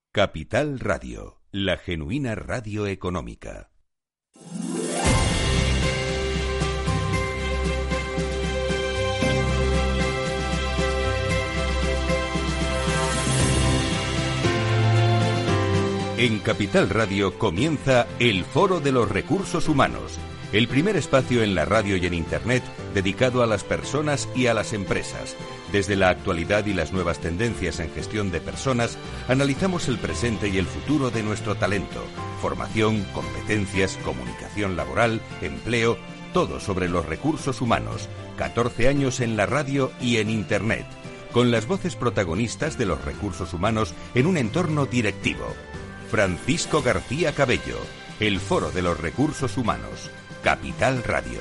Capital Radio, la genuina radio económica. En Capital Radio comienza el Foro de los Recursos Humanos, el primer espacio en la radio y en Internet dedicado a las personas y a las empresas. Desde la actualidad y las nuevas tendencias en gestión de personas, analizamos el presente y el futuro de nuestro talento, formación, competencias, comunicación laboral, empleo, todo sobre los recursos humanos. 14 años en la radio y en Internet, con las voces protagonistas de los recursos humanos en un entorno directivo. Francisco García Cabello, el Foro de los Recursos Humanos, Capital Radio.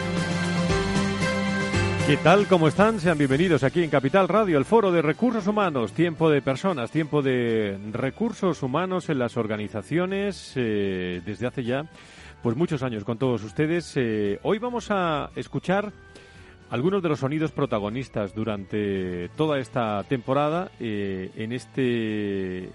¿Qué tal? ¿Cómo están? Sean bienvenidos aquí en Capital Radio, el Foro de Recursos Humanos, tiempo de personas, tiempo de recursos humanos en las organizaciones, desde hace ya pues muchos años con todos ustedes. Hoy vamos a escuchar algunos de los sonidos protagonistas durante toda esta temporada en este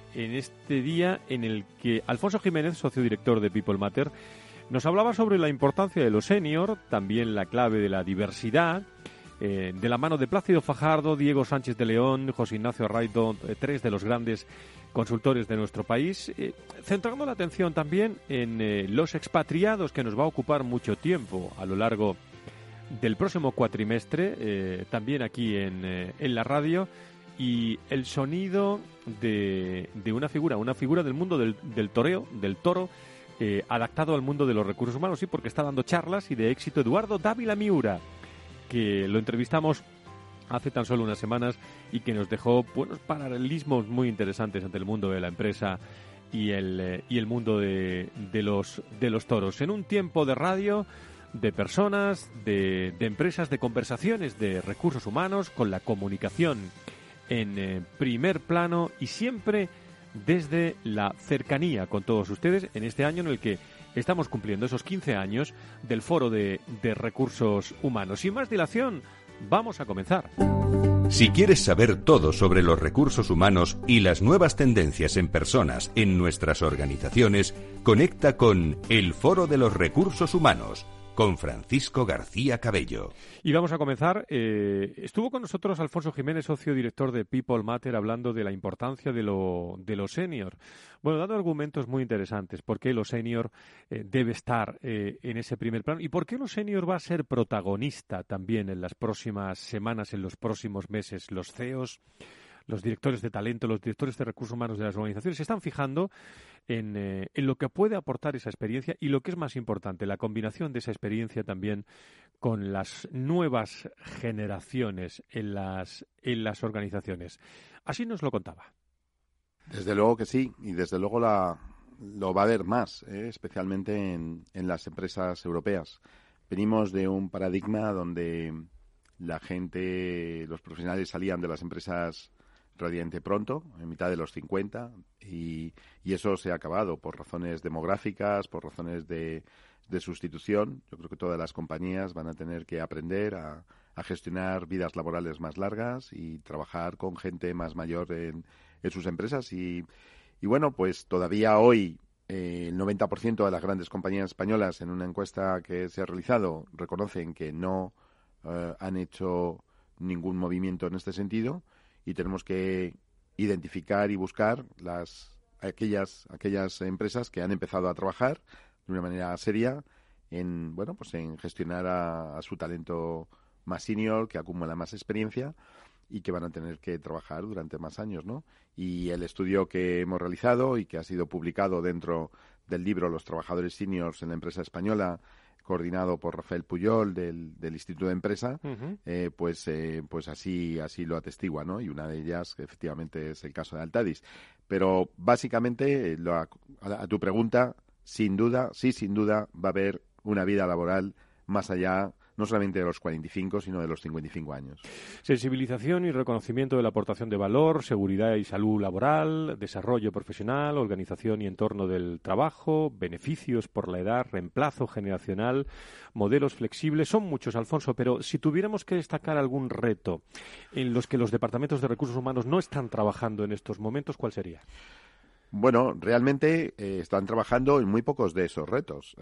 día en el que Alfonso Jiménez, socio director de People Matter, nos hablaba sobre la importancia de los senior, también la clave de la diversidad, de la mano de Plácido Fajardo, Diego Sánchez de León, José Ignacio Arraido, tres de los grandes consultores de nuestro país, centrando la atención también en los expatriados, que nos va a ocupar mucho tiempo a lo largo del próximo cuatrimestre, también aquí en la radio, y el sonido de una figura del mundo del toreo, del toro, adaptado al mundo de los recursos humanos, sí, porque está dando charlas y de éxito Eduardo Dávila Miura, que lo entrevistamos hace tan solo unas semanas y que nos dejó buenos paralelismos muy interesantes entre el mundo de la empresa y el mundo de los toros. En un tiempo de radio, de personas, de empresas, de conversaciones de recursos humanos, con la comunicación en primer plano y siempre desde la cercanía con todos ustedes en este año en el que estamos cumpliendo esos 15 años del Foro de Recursos Humanos. Sin más dilación, vamos a comenzar. Si quieres saber todo sobre los recursos humanos y las nuevas tendencias en personas en nuestras organizaciones, conecta con el Foro de los Recursos Humanos, con Francisco García Cabello. Y vamos a comenzar. Estuvo con nosotros Alfonso Jiménez, socio director de People Matter, hablando de la importancia de los senior. Bueno, dando argumentos muy interesantes. ¿Por qué los senior debe estar en ese primer plano? ¿Y por qué los senior va a ser protagonista también en las próximas semanas, en los próximos meses? Los CEOs, los directores de talento, los directores de recursos humanos de las organizaciones se están fijando en lo que puede aportar esa experiencia y, lo que es más importante, la combinación de esa experiencia también con las nuevas generaciones en las organizaciones. Así nos lo contaba. Desde luego que sí, y desde luego lo va a haber más, especialmente en las empresas europeas. Venimos de un paradigma donde la gente, los profesionales salían de las empresas relativamente pronto, en mitad de los 50, y eso se ha acabado por razones demográficas, por razones de sustitución. Yo creo que todas las compañías van a tener que aprender a gestionar vidas laborales más largas y trabajar con gente más mayor en sus empresas. Y bueno, pues todavía hoy el 90% de las grandes compañías españolas, en una encuesta que se ha realizado, reconocen que no han hecho ningún movimiento en este sentido. Y tenemos que identificar y buscar aquellas empresas que han empezado a trabajar de una manera seria en gestionar a su talento más senior, que acumula más experiencia y que van a tener que trabajar durante más años, ¿no? Y el estudio que hemos realizado y que ha sido publicado dentro del libro Los trabajadores seniors en la empresa española, coordinado por Rafael Puyol del Instituto de Empresa, pues así lo atestigua, ¿no? Y una de ellas, efectivamente, es el caso de Altadis. Pero básicamente, a tu pregunta, sin duda va a haber una vida laboral más allá, no solamente de los 45, sino de los 55 años. Sensibilización y reconocimiento de la aportación de valor, seguridad y salud laboral, desarrollo profesional, organización y entorno del trabajo, beneficios por la edad, reemplazo generacional, modelos flexibles. Son muchos, Alfonso, pero si tuviéramos que destacar algún reto en los que los departamentos de recursos humanos no están trabajando en estos momentos, ¿cuál sería? Bueno, realmente están trabajando en muy pocos de esos retos.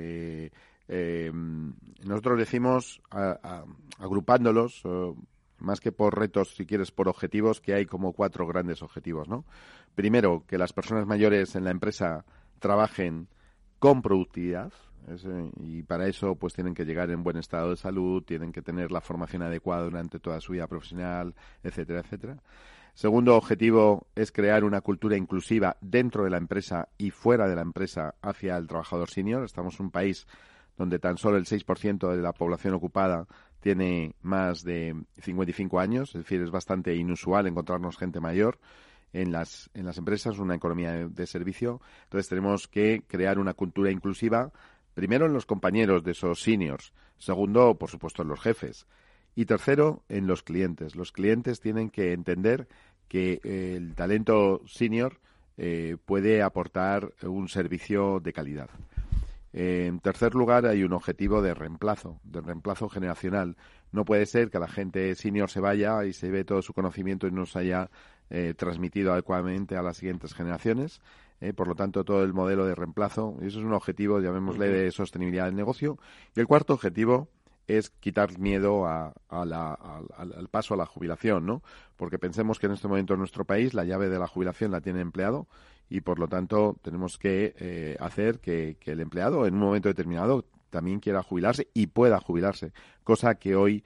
Nosotros decimos, agrupándolos, más que por retos, si quieres, por objetivos, que hay como 4 grandes objetivos, ¿no? Primero, que las personas mayores en la empresa trabajen con productividad, y para eso pues tienen que llegar en buen estado de salud, tienen que tener la formación adecuada durante toda su vida profesional, etcétera, etcétera. Segundo objetivo es crear una cultura inclusiva dentro de la empresa y fuera de la empresa hacia el trabajador senior. Estamos en un país donde tan solo el 6% de la población ocupada tiene más de 55 años, es decir, es bastante inusual encontrarnos gente mayor en las empresas, una economía de servicio. Entonces tenemos que crear una cultura inclusiva, primero en los compañeros de esos seniors, segundo, por supuesto, en los jefes, y tercero, en los clientes. Los clientes tienen que entender que el talento senior puede aportar un servicio de calidad. En tercer lugar, hay un objetivo de reemplazo generacional. No puede ser que la gente senior se vaya y se lleve todo su conocimiento y no se haya transmitido adecuadamente a las siguientes generaciones. Por lo tanto, todo el modelo de reemplazo, y eso es un objetivo, llamémosle, de sostenibilidad del negocio. Y el cuarto objetivo es quitar miedo al paso a la jubilación, ¿no? Porque pensemos que en este momento en nuestro país la llave de la jubilación la tiene el empleado y, por lo tanto, tenemos que hacer que el empleado en un momento determinado también quiera jubilarse y pueda jubilarse, cosa que hoy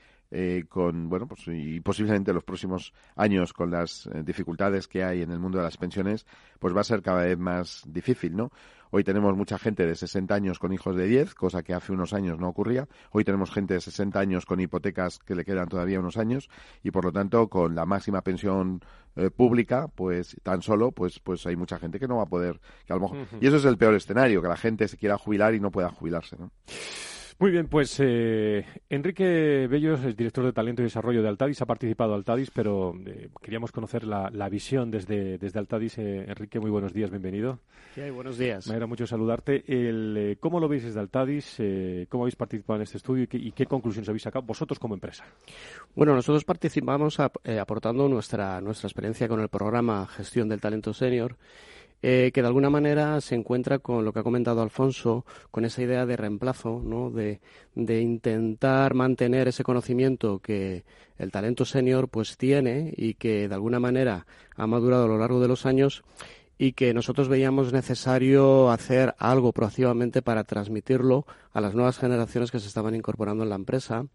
y posiblemente los próximos años con las dificultades que hay en el mundo de las pensiones, pues va a ser cada vez más difícil, ¿no? Hoy tenemos mucha gente de 60 años con hijos de 10, cosa que hace unos años no ocurría. Hoy tenemos gente de 60 años con hipotecas que le quedan todavía unos años y, por lo tanto, con la máxima pensión pública, pues tan solo, pues hay mucha gente que no va a poder, que a lo mejor, y eso es el peor escenario, que la gente se quiera jubilar y no pueda jubilarse, ¿no? Muy bien, pues Enrique Bellos es director de Talento y Desarrollo de Altadis, ha participado en Altadis, pero queríamos conocer la visión desde Altadis. Enrique, muy buenos días, bienvenido. Sí, buenos días. Me alegra mucho saludarte. ¿Cómo lo veis desde Altadis? ¿Cómo habéis participado en este estudio y qué conclusiones habéis sacado vosotros como empresa? Bueno, nosotros participamos aportando nuestra experiencia con el programa Gestión del Talento Senior, que de alguna manera se encuentra con lo que ha comentado Alfonso, con esa idea de reemplazo, ¿no? De intentar mantener ese conocimiento que el talento senior pues tiene y que de alguna manera ha madurado a lo largo de los años, y que nosotros veíamos necesario hacer algo proactivamente para transmitirlo a las nuevas generaciones que se estaban incorporando en la empresa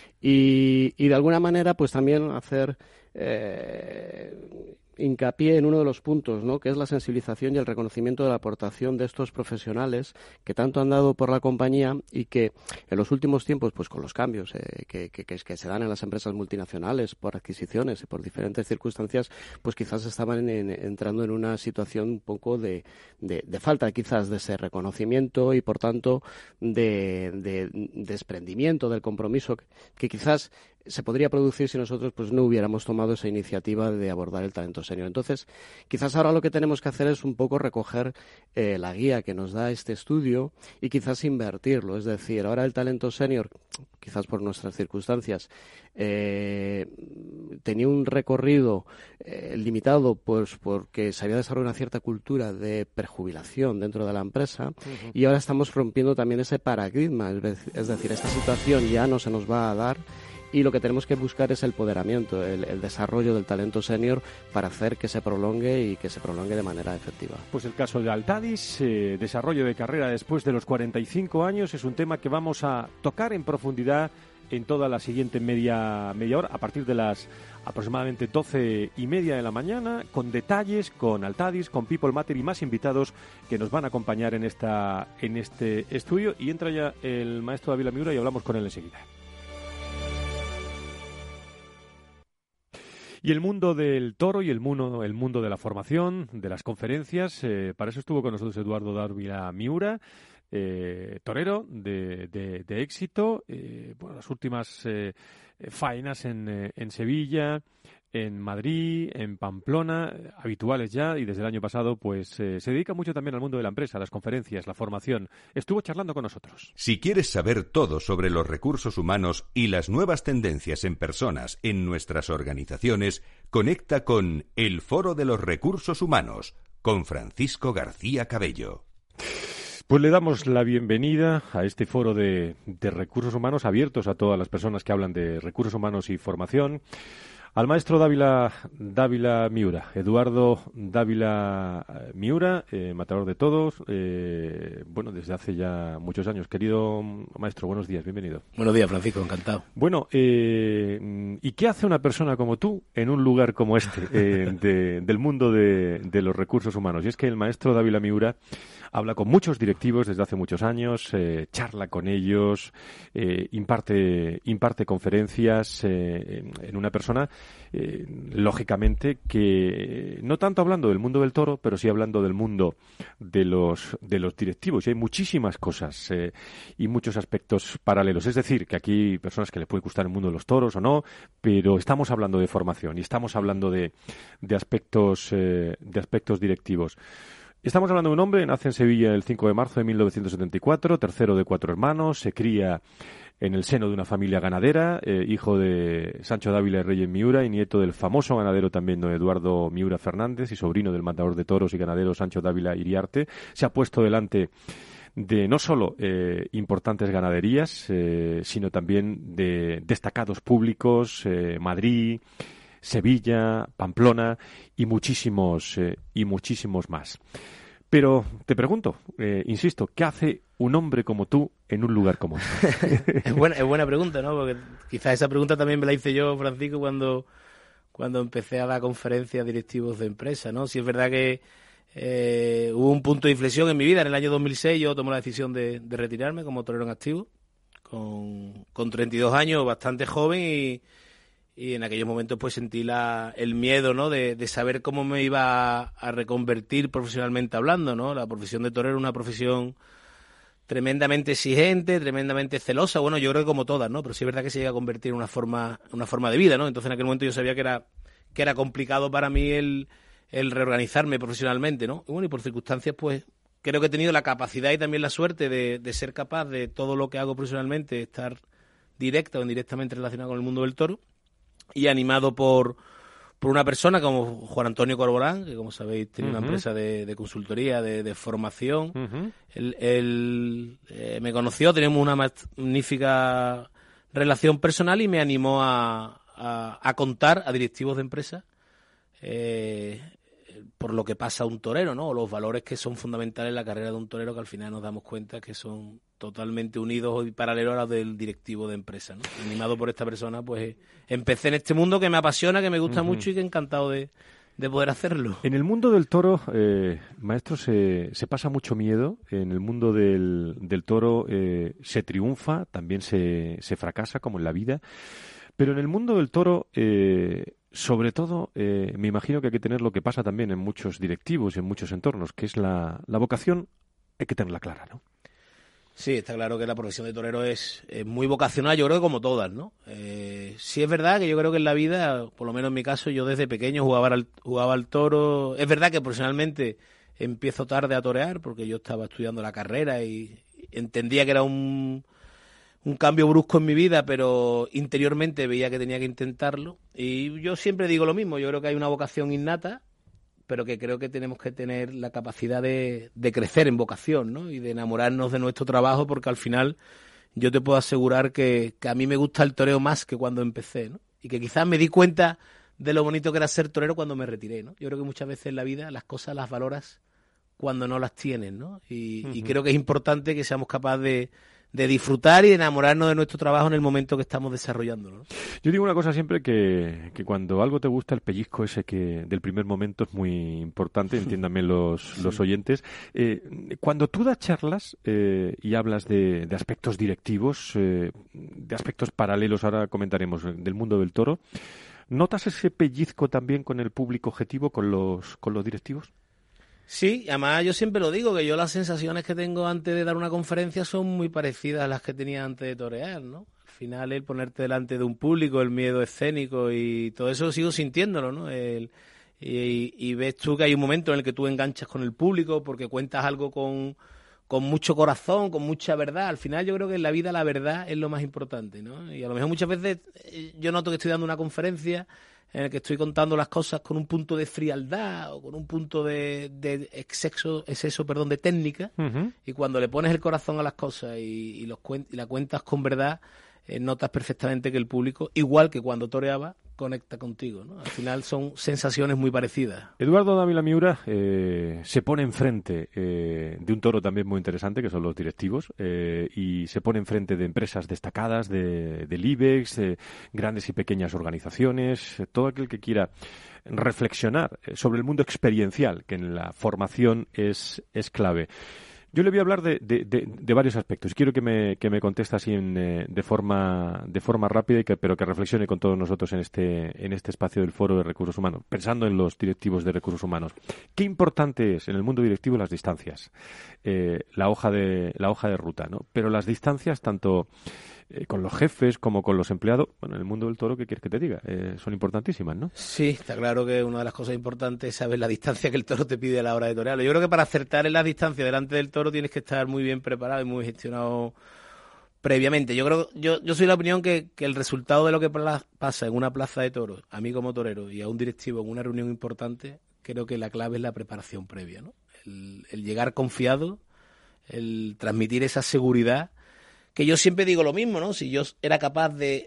y de alguna manera pues también hacer hincapié en uno de los puntos, ¿no?, que es la sensibilización y el reconocimiento de la aportación de estos profesionales que tanto han dado por la compañía y que en los últimos tiempos, pues con los cambios que se dan en las empresas multinacionales por adquisiciones y por diferentes circunstancias, pues quizás estaban entrando en una situación un poco de falta quizás de ese reconocimiento y por tanto de desprendimiento del compromiso que quizás se podría producir si nosotros pues no hubiéramos tomado esa iniciativa de abordar el talento senior. Entonces, quizás ahora lo que tenemos que hacer es un poco recoger la guía que nos da este estudio y quizás invertirlo. Es decir, ahora el talento senior, quizás por nuestras circunstancias, tenía un recorrido limitado pues porque se había desarrollado una cierta cultura de prejubilación dentro de la empresa y ahora estamos rompiendo también ese paradigma. Es decir, esta situación ya no se nos va a dar. Y lo que tenemos que buscar es el empoderamiento, el desarrollo del talento senior para hacer que se prolongue y que se prolongue de manera efectiva. Pues el caso de Altadis, desarrollo de carrera después de los 45 años, es un tema que vamos a tocar en profundidad en toda la siguiente media hora, a partir de las aproximadamente 12:30 de la mañana, con detalles, con Altadis, con People Matter y más invitados que nos van a acompañar en este estudio. Y entra ya el maestro Ávila Miura y hablamos con él enseguida. Y el mundo del toro y el mundo de la formación, de las conferencias, para eso estuvo con nosotros Eduardo Dávila Miura, torero de éxito, las últimas faenas en Sevilla, en Madrid, en Pamplona, habituales ya, y desde el año pasado pues se dedica mucho también al mundo de la empresa, las conferencias, la formación. Estuvo charlando con nosotros. Si quieres saber todo sobre los recursos humanos y las nuevas tendencias en personas en nuestras organizaciones, conecta con El Foro de los Recursos Humanos con Francisco García Cabello. Pues le damos la bienvenida a este foro de recursos humanos abiertos a todas las personas que hablan de recursos humanos y formación. Al maestro Dávila Miura, Eduardo Dávila Miura, matador de todos, desde hace ya muchos años. Querido maestro, buenos días, bienvenido. Buenos días, Francisco, encantado. Bueno, ¿y qué hace una persona como tú en un lugar como este, del mundo de los recursos humanos? Y es que el maestro Dávila Miura habla con muchos directivos desde hace muchos años, charla con ellos, imparte conferencias en una persona, lógicamente, que no tanto hablando del mundo del toro, pero sí hablando del mundo de los directivos. Y hay muchísimas cosas y muchos aspectos paralelos. Es decir, que aquí hay personas que les puede gustar el mundo de los toros o no, pero estamos hablando de formación y estamos hablando de aspectos directivos. Estamos hablando de un hombre, nace en Sevilla el 5 de marzo de 1974, tercero de 4 hermanos, se cría en el seno de una familia ganadera, hijo de Sancho Dávila y Reyes Miura y nieto del famoso ganadero también don Eduardo Miura Fernández y sobrino del matador de toros y ganadero Sancho Dávila Iriarte. Se ha puesto delante de no solo importantes ganaderías, sino también de destacados públicos, Madrid, Sevilla, Pamplona y muchísimos más. Pero te pregunto, insisto, ¿qué hace un hombre como tú en un lugar como este? Es buena pregunta, ¿no? Porque quizás esa pregunta también me la hice yo, Francisco, cuando empecé a dar conferencias a directivos de empresas, ¿no? Si es verdad que hubo un punto de inflexión en mi vida. En el año 2006 yo tomé la decisión de retirarme como torero en activo, con 32 años, bastante joven y en aquellos momentos pues sentí el miedo, ¿no? de saber cómo me iba a reconvertir profesionalmente hablando, ¿no? La profesión de torero es una profesión tremendamente exigente, tremendamente celosa, bueno, yo creo que como todas, ¿no? Pero sí es verdad que se llega a convertir en una forma de vida, ¿no? Entonces en aquel momento yo sabía que era complicado para mí el reorganizarme profesionalmente, ¿no? Y bueno, y por circunstancias pues creo que he tenido la capacidad y también la suerte de ser capaz de todo lo que hago profesionalmente, estar directa o indirectamente relacionado con el mundo del toro. Y animado por una persona como Juan Antonio Corbolán, que como sabéis tiene una empresa de consultoría, de formación. Uh-huh. Él me conoció, tenemos una magnífica relación personal y me animó a contar a directivos de empresas por lo que pasa a un torero, ¿no? Los valores que son fundamentales en la carrera de un torero, que al final nos damos cuenta que son totalmente unidos y paralelos a los del directivo de empresa, ¿no? Animado por esta persona, pues empecé en este mundo que me apasiona, que me gusta mucho y que encantado de poder hacerlo. En el mundo del toro, maestro, se pasa mucho miedo. En el mundo del toro se triunfa, también se fracasa, como en la vida. Pero en el mundo del toro, sobre todo, me imagino que hay que tener lo que pasa también en muchos directivos y en muchos entornos, que es la vocación, hay que tenerla clara, ¿no? Sí, está claro que la profesión de torero es muy vocacional, yo creo que como todas, ¿no? Sí es verdad que yo creo que en la vida, por lo menos en mi caso, yo desde pequeño jugaba al toro. Es verdad que profesionalmente empiezo tarde a torear, porque yo estaba estudiando la carrera y entendía que era un cambio brusco en mi vida, pero interiormente veía que tenía que intentarlo. Y yo siempre digo lo mismo, yo creo que hay una vocación innata, pero que creo que tenemos que tener la capacidad de crecer en vocación, ¿no? Y de enamorarnos de nuestro trabajo, porque al final yo te puedo asegurar que a mí me gusta el toreo más que cuando empecé, ¿no? Y que quizás me di cuenta de lo bonito que era ser torero cuando me retiré, ¿no? Yo creo que muchas veces en la vida las cosas las valoras cuando no las tienes, ¿no? Y creo que es importante que seamos capaces de disfrutar y de enamorarnos de nuestro trabajo en el momento que estamos desarrollándolo, ¿no? Yo digo una cosa siempre, que cuando algo te gusta, el pellizco ese que del primer momento es muy importante, entiéndanme los oyentes. Cuando tú das charlas y hablas de aspectos directivos, de aspectos paralelos, ahora comentaremos, del mundo del toro, ¿notas ese pellizco también con el público objetivo, con los directivos? Sí, además yo siempre lo digo, que yo las sensaciones que tengo antes de dar una conferencia son muy parecidas a las que tenía antes de torear, ¿no? Al final el ponerte delante de un público, el miedo escénico y todo eso sigo sintiéndolo, ¿no? Y ves tú que hay un momento en el que tú enganchas con el público porque cuentas algo con mucho corazón, con mucha verdad. Al final yo creo que en la vida la verdad es lo más importante, ¿no? Y a lo mejor muchas veces yo noto que estoy dando una conferencia en el que estoy contando las cosas con un punto de frialdad o con un punto de exceso de técnica, y cuando le pones el corazón a las cosas y la cuentas con verdad, notas perfectamente que el público, igual que cuando toreaba, conecta contigo, ¿no? Al final son sensaciones muy parecidas. Eduardo Dávila Miura se pone enfrente de un toro también muy interesante, que son los directivos, y se pone enfrente de empresas destacadas, del IBEX, grandes y pequeñas organizaciones, todo aquel que quiera reflexionar sobre el mundo experiencial, que en la formación es clave. Yo le voy a hablar de varios aspectos. Quiero que me conteste así de forma rápida, pero que reflexione con todos nosotros en este espacio del Foro de Recursos Humanos, pensando en los directivos de recursos humanos. ¿Qué importante es en el mundo directivo las distancias? La hoja de ruta, ¿no? Pero las distancias, tanto con los jefes como con los empleados, bueno, en el mundo del toro, ¿qué quieres que te diga? Son importantísimas, ¿no? Sí, está claro que una de las cosas importantes es saber la distancia que el toro te pide a la hora de torearlo. Yo creo que para acertar en la distancia delante del toro tienes que estar muy bien preparado y muy gestionado previamente. Yo soy de la opinión que el resultado de lo que pasa en una plaza de toros, a mí como torero y a un directivo en una reunión importante, creo que la clave es la preparación previa, ¿no? El llegar confiado, el transmitir esa seguridad, que yo siempre digo lo mismo, ¿no? Si yo era capaz de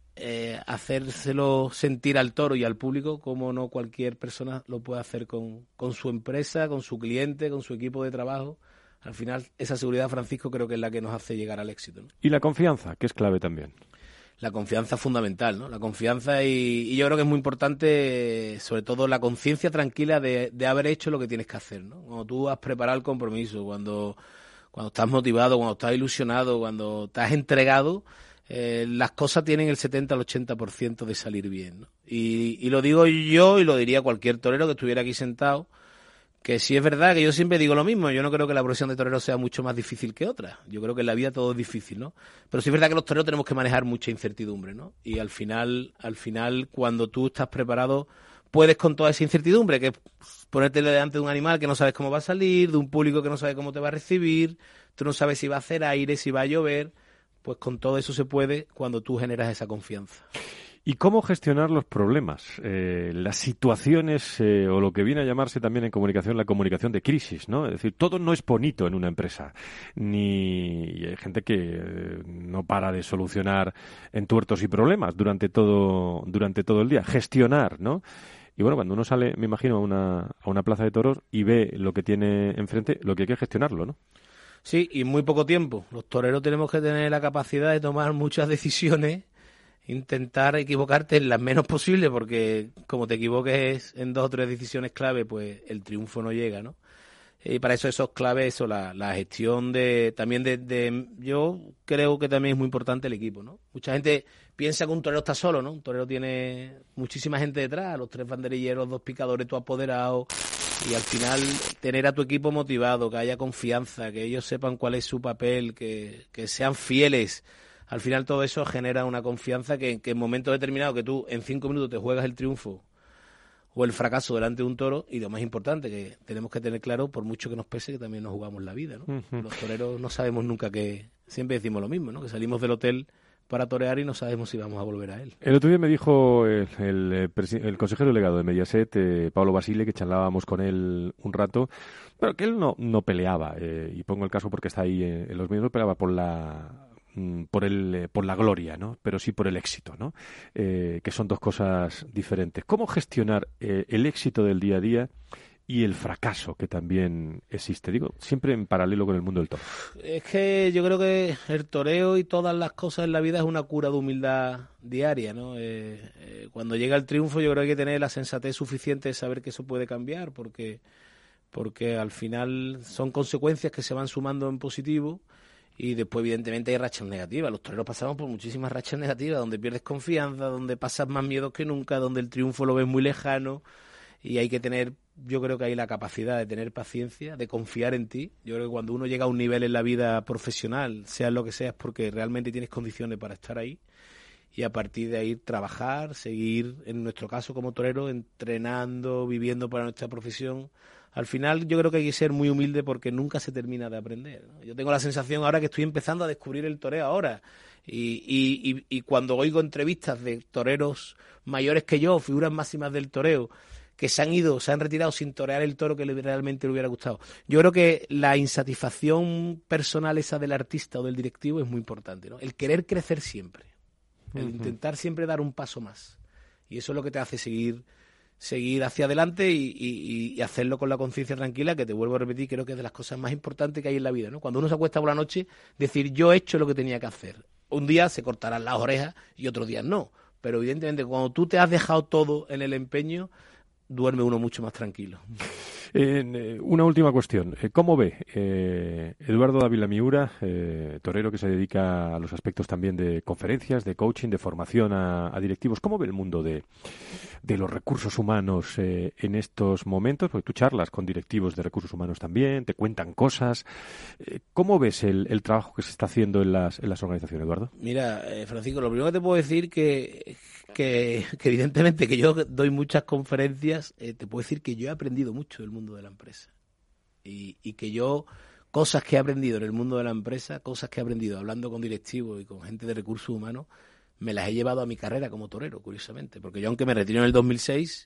hacérselo sentir al toro y al público, cómo no cualquier persona lo puede hacer con su empresa, con su cliente, con su equipo de trabajo. Al final, esa seguridad, Francisco, creo que es la que nos hace llegar al éxito, ¿no? Y la confianza, que es clave también. La confianza es fundamental, ¿no? La confianza y yo creo que es muy importante, sobre todo, la conciencia tranquila de haber hecho lo que tienes que hacer, ¿no? Cuando tú has preparado el compromiso, cuando estás motivado, cuando estás ilusionado, cuando te has entregado, las cosas tienen el 70 al 80% de salir bien, ¿no? Y lo digo yo y lo diría cualquier torero que estuviera aquí sentado, que sí es verdad que yo siempre digo lo mismo. Yo no creo que la profesión de torero sea mucho más difícil que otra. Yo creo que en la vida todo es difícil, ¿no? Pero sí es verdad que los toreros tenemos que manejar mucha incertidumbre, ¿no? Y al final, cuando tú estás preparado, puedes con toda esa incertidumbre, que es ponerte delante de un animal que no sabes cómo va a salir, de un público que no sabe cómo te va a recibir, tú no sabes si va a hacer aire, si va a llover, pues con todo eso se puede cuando tú generas esa confianza. ¿Y cómo gestionar los problemas, las situaciones o lo que viene a llamarse también en comunicación la comunicación de crisis, ¿no? Es decir, todo no es bonito en una empresa, y hay gente que no para de solucionar entuertos y problemas durante todo el día. Gestionar, ¿no? Y bueno, cuando uno sale, me imagino, a una plaza de toros y ve lo que tiene enfrente, lo que hay que gestionarlo, ¿no? Sí, y en muy poco tiempo. Los toreros tenemos que tener la capacidad de tomar muchas decisiones, intentar equivocarte en las menos posibles, porque como te equivoques en 2 o 3 decisiones clave, pues el triunfo no llega, ¿no? Y para eso es clave la gestión yo creo que también es muy importante el equipo, ¿no? Mucha gente piensa que un torero está solo, ¿no? Un torero tiene muchísima gente detrás, los 3 banderilleros, 2 picadores, tu apoderado, y al final tener a tu equipo motivado, que haya confianza, que ellos sepan cuál es su papel, que sean fieles. Al final todo eso genera una confianza que en momentos determinados que tú en 5 minutos te juegas el triunfo o el fracaso delante de un toro, y lo más importante que tenemos que tener claro, por mucho que nos pese, que también nos jugamos la vida, ¿no? Uh-huh. Los toreros no sabemos nunca siempre decimos lo mismo, ¿no? Que salimos del hotel para torear y no sabemos si vamos a volver a él. El otro día me dijo el consejero delegado de Mediaset, Pablo Basile, que charlábamos con él un rato, pero que él no peleaba, y pongo el caso porque está ahí en los medios, no peleaba por la gloria, ¿no? Pero sí por el éxito, ¿no? Que son 2 cosas diferentes. ¿Cómo gestionar el éxito del día a día y el fracaso que también existe? Digo, siempre en paralelo con el mundo del toro. Es que yo creo que el toreo y todas las cosas en la vida es una cura de humildad diaria, ¿no? Cuando llega el triunfo, yo creo que hay que tener la sensatez suficiente de saber que eso puede cambiar, porque al final son consecuencias que se van sumando en positivo. Y después, evidentemente, hay rachas negativas. Los toreros pasamos por muchísimas rachas negativas, donde pierdes confianza, donde pasas más miedos que nunca, donde el triunfo lo ves muy lejano. Y hay que tener, yo creo que hay la capacidad de tener paciencia, de confiar en ti. Yo creo que cuando uno llega a un nivel en la vida profesional, sea lo que sea, es porque realmente tienes condiciones para estar ahí. Y a partir de ahí trabajar, seguir, en nuestro caso como torero, entrenando, viviendo para nuestra profesión. Al final yo creo que hay que ser muy humilde porque nunca se termina de aprender, ¿no? Yo tengo la sensación ahora que estoy empezando a descubrir el toreo ahora. Y cuando oigo entrevistas de toreros mayores que yo, figuras máximas del toreo, que se han retirado sin torear el toro que realmente le hubiera gustado. Yo creo que la insatisfacción personal esa del artista o del directivo es muy importante, ¿no? El querer crecer siempre, el intentar siempre dar un paso más. Y eso es lo que te hace seguir hacia adelante y hacerlo con la conciencia tranquila, que te vuelvo a repetir, creo que es de las cosas más importantes que hay en la vida, ¿no? Cuando uno se acuesta por la noche, decir, yo he hecho lo que tenía que hacer. Un día se cortarán las orejas y otros días no. Pero evidentemente, cuando tú te has dejado todo en el empeño, duerme uno mucho más tranquilo. Una última cuestión. ¿Cómo ve Eduardo Dávila Miura, torero que se dedica a los aspectos también de conferencias, de coaching, de formación a directivos? ¿Cómo ve el mundo de los recursos humanos en estos momentos? Porque tú charlas con directivos de recursos humanos también, te cuentan cosas. ¿Cómo ves el trabajo que se está haciendo en las organizaciones, Eduardo? Mira, Francisco, lo primero que te puedo decir que evidentemente que yo doy muchas conferencias, te puedo decir que yo he aprendido mucho del mundo de la empresa y que yo, cosas que he aprendido en el mundo de la empresa, cosas que he aprendido hablando con directivos y con gente de recursos humanos, me las he llevado a mi carrera como torero, curiosamente, porque yo, aunque me retiro en el 2006,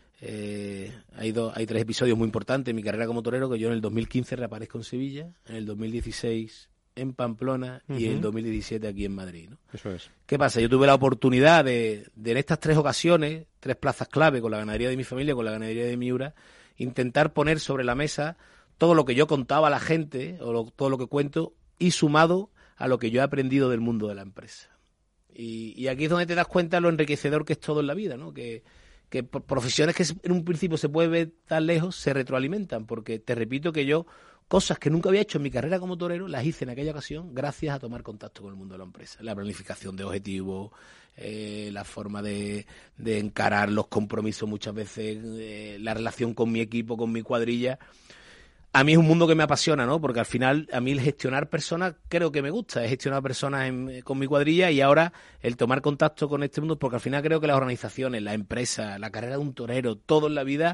hay 3 episodios muy importantes en mi carrera como torero, que yo en el 2015 reaparezco en Sevilla, en el 2016 en Pamplona y en el 2017 aquí en Madrid, ¿no? Eso es. ¿Qué pasa? Yo tuve la oportunidad de en estas 3 ocasiones, 3 plazas clave con la ganadería de mi familia, con la ganadería de Miura, intentar poner sobre la mesa todo lo que yo contaba a la gente, todo lo que cuento, y sumado a lo que yo he aprendido del mundo de la empresa. Y aquí es donde te das cuenta de lo enriquecedor que es todo en la vida, ¿no? Que profesiones que en un principio se puede ver tan lejos se retroalimentan, porque te repito que yo, cosas que nunca había hecho en mi carrera como torero, las hice en aquella ocasión gracias a tomar contacto con el mundo de la empresa. La planificación de objetivos, la forma de encarar los compromisos muchas veces, la relación con mi equipo, con mi cuadrilla. A mí es un mundo que me apasiona, ¿no? Porque al final, a mí el gestionar personas creo que me gusta. He gestionado personas con mi cuadrilla y ahora el tomar contacto con este mundo, porque al final creo que las organizaciones, la empresa, la carrera de un torero, todo en la vida,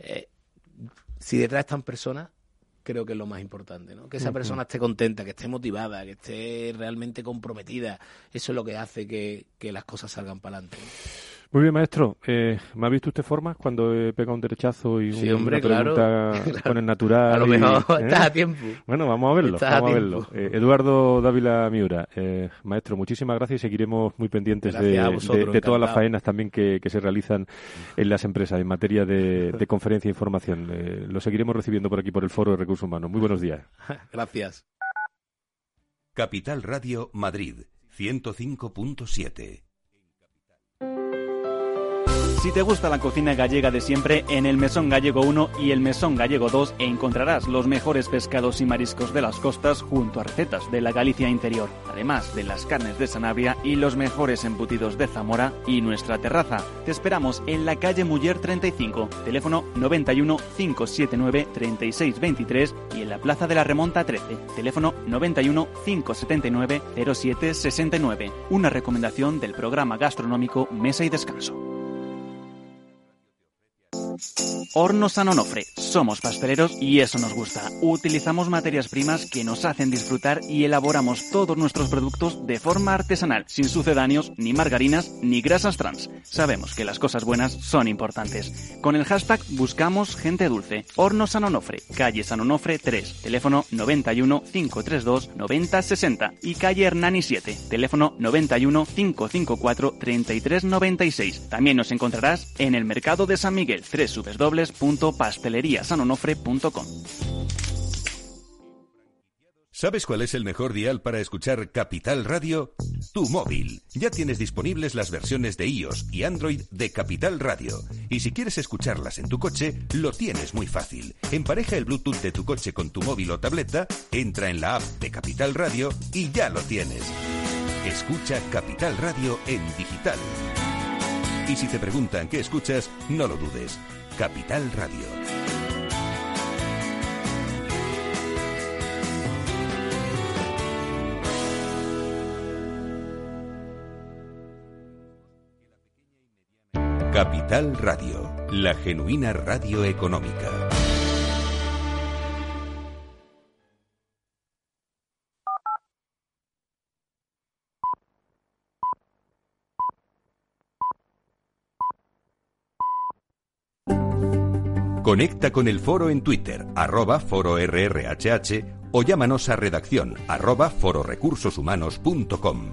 si detrás están personas, creo que es lo más importante, ¿no? Que esa persona esté contenta, que esté motivada, que esté realmente comprometida. Eso es lo que hace que las cosas salgan para adelante, ¿no? Muy bien, maestro. ¿Me ha visto usted formas cuando pega un derechazo y sí, hombre, una pregunta claro. con el natural? A lo mejor estás a tiempo. Bueno, vamos a verlo. Eduardo Dávila Miura, maestro, muchísimas gracias y seguiremos muy pendientes de todas las faenas también que se realizan en las empresas en materia de conferencia e información. Lo seguiremos recibiendo por aquí, por el Foro de Recursos Humanos. Muy buenos días. Gracias. Capital Radio Madrid, 105.7. Si te gusta la cocina gallega de siempre, en el Mesón Gallego 1 y el Mesón Gallego 2 encontrarás los mejores pescados y mariscos de las costas junto a recetas de la Galicia interior, además de las carnes de Sanabria y los mejores embutidos de Zamora y nuestra terraza. Te esperamos en la calle Muller 35, teléfono 91 579 3623 y en la Plaza de la Remonta 13, teléfono 91 579 0769. Una recomendación del programa gastronómico Mesa y Descanso. Hornos San Onofre. Somos pasteleros y eso nos gusta. Utilizamos materias primas que nos hacen disfrutar y elaboramos todos nuestros productos de forma artesanal, sin sucedáneos, ni margarinas, ni grasas trans. Sabemos que las cosas buenas son importantes. Con el hashtag buscamos gente dulce. Hornos San Onofre, calle San Onofre 3, teléfono 91 532 9060 y calle Hernani 7, teléfono 91 554 3396. También nos encontrarás en el Mercado de San Miguel, www.pasteleriasanonofre.com. ¿Sabes cuál es el mejor dial para escuchar Capital Radio? Tu móvil. Ya tienes disponibles las versiones de iOS y Android de Capital Radio. Y si quieres escucharlas en tu coche, lo tienes muy fácil. Empareja el Bluetooth de tu coche con tu móvil o tableta, entra en la app de Capital Radio y ya lo tienes. Escucha Capital Radio en digital. Y si te preguntan qué escuchas, no lo dudes. Capital Radio. Capital Radio, la genuina radio económica. Conecta con el foro en Twitter, @fororrhh, o llámanos a redacción @fororecursoshumanos.com.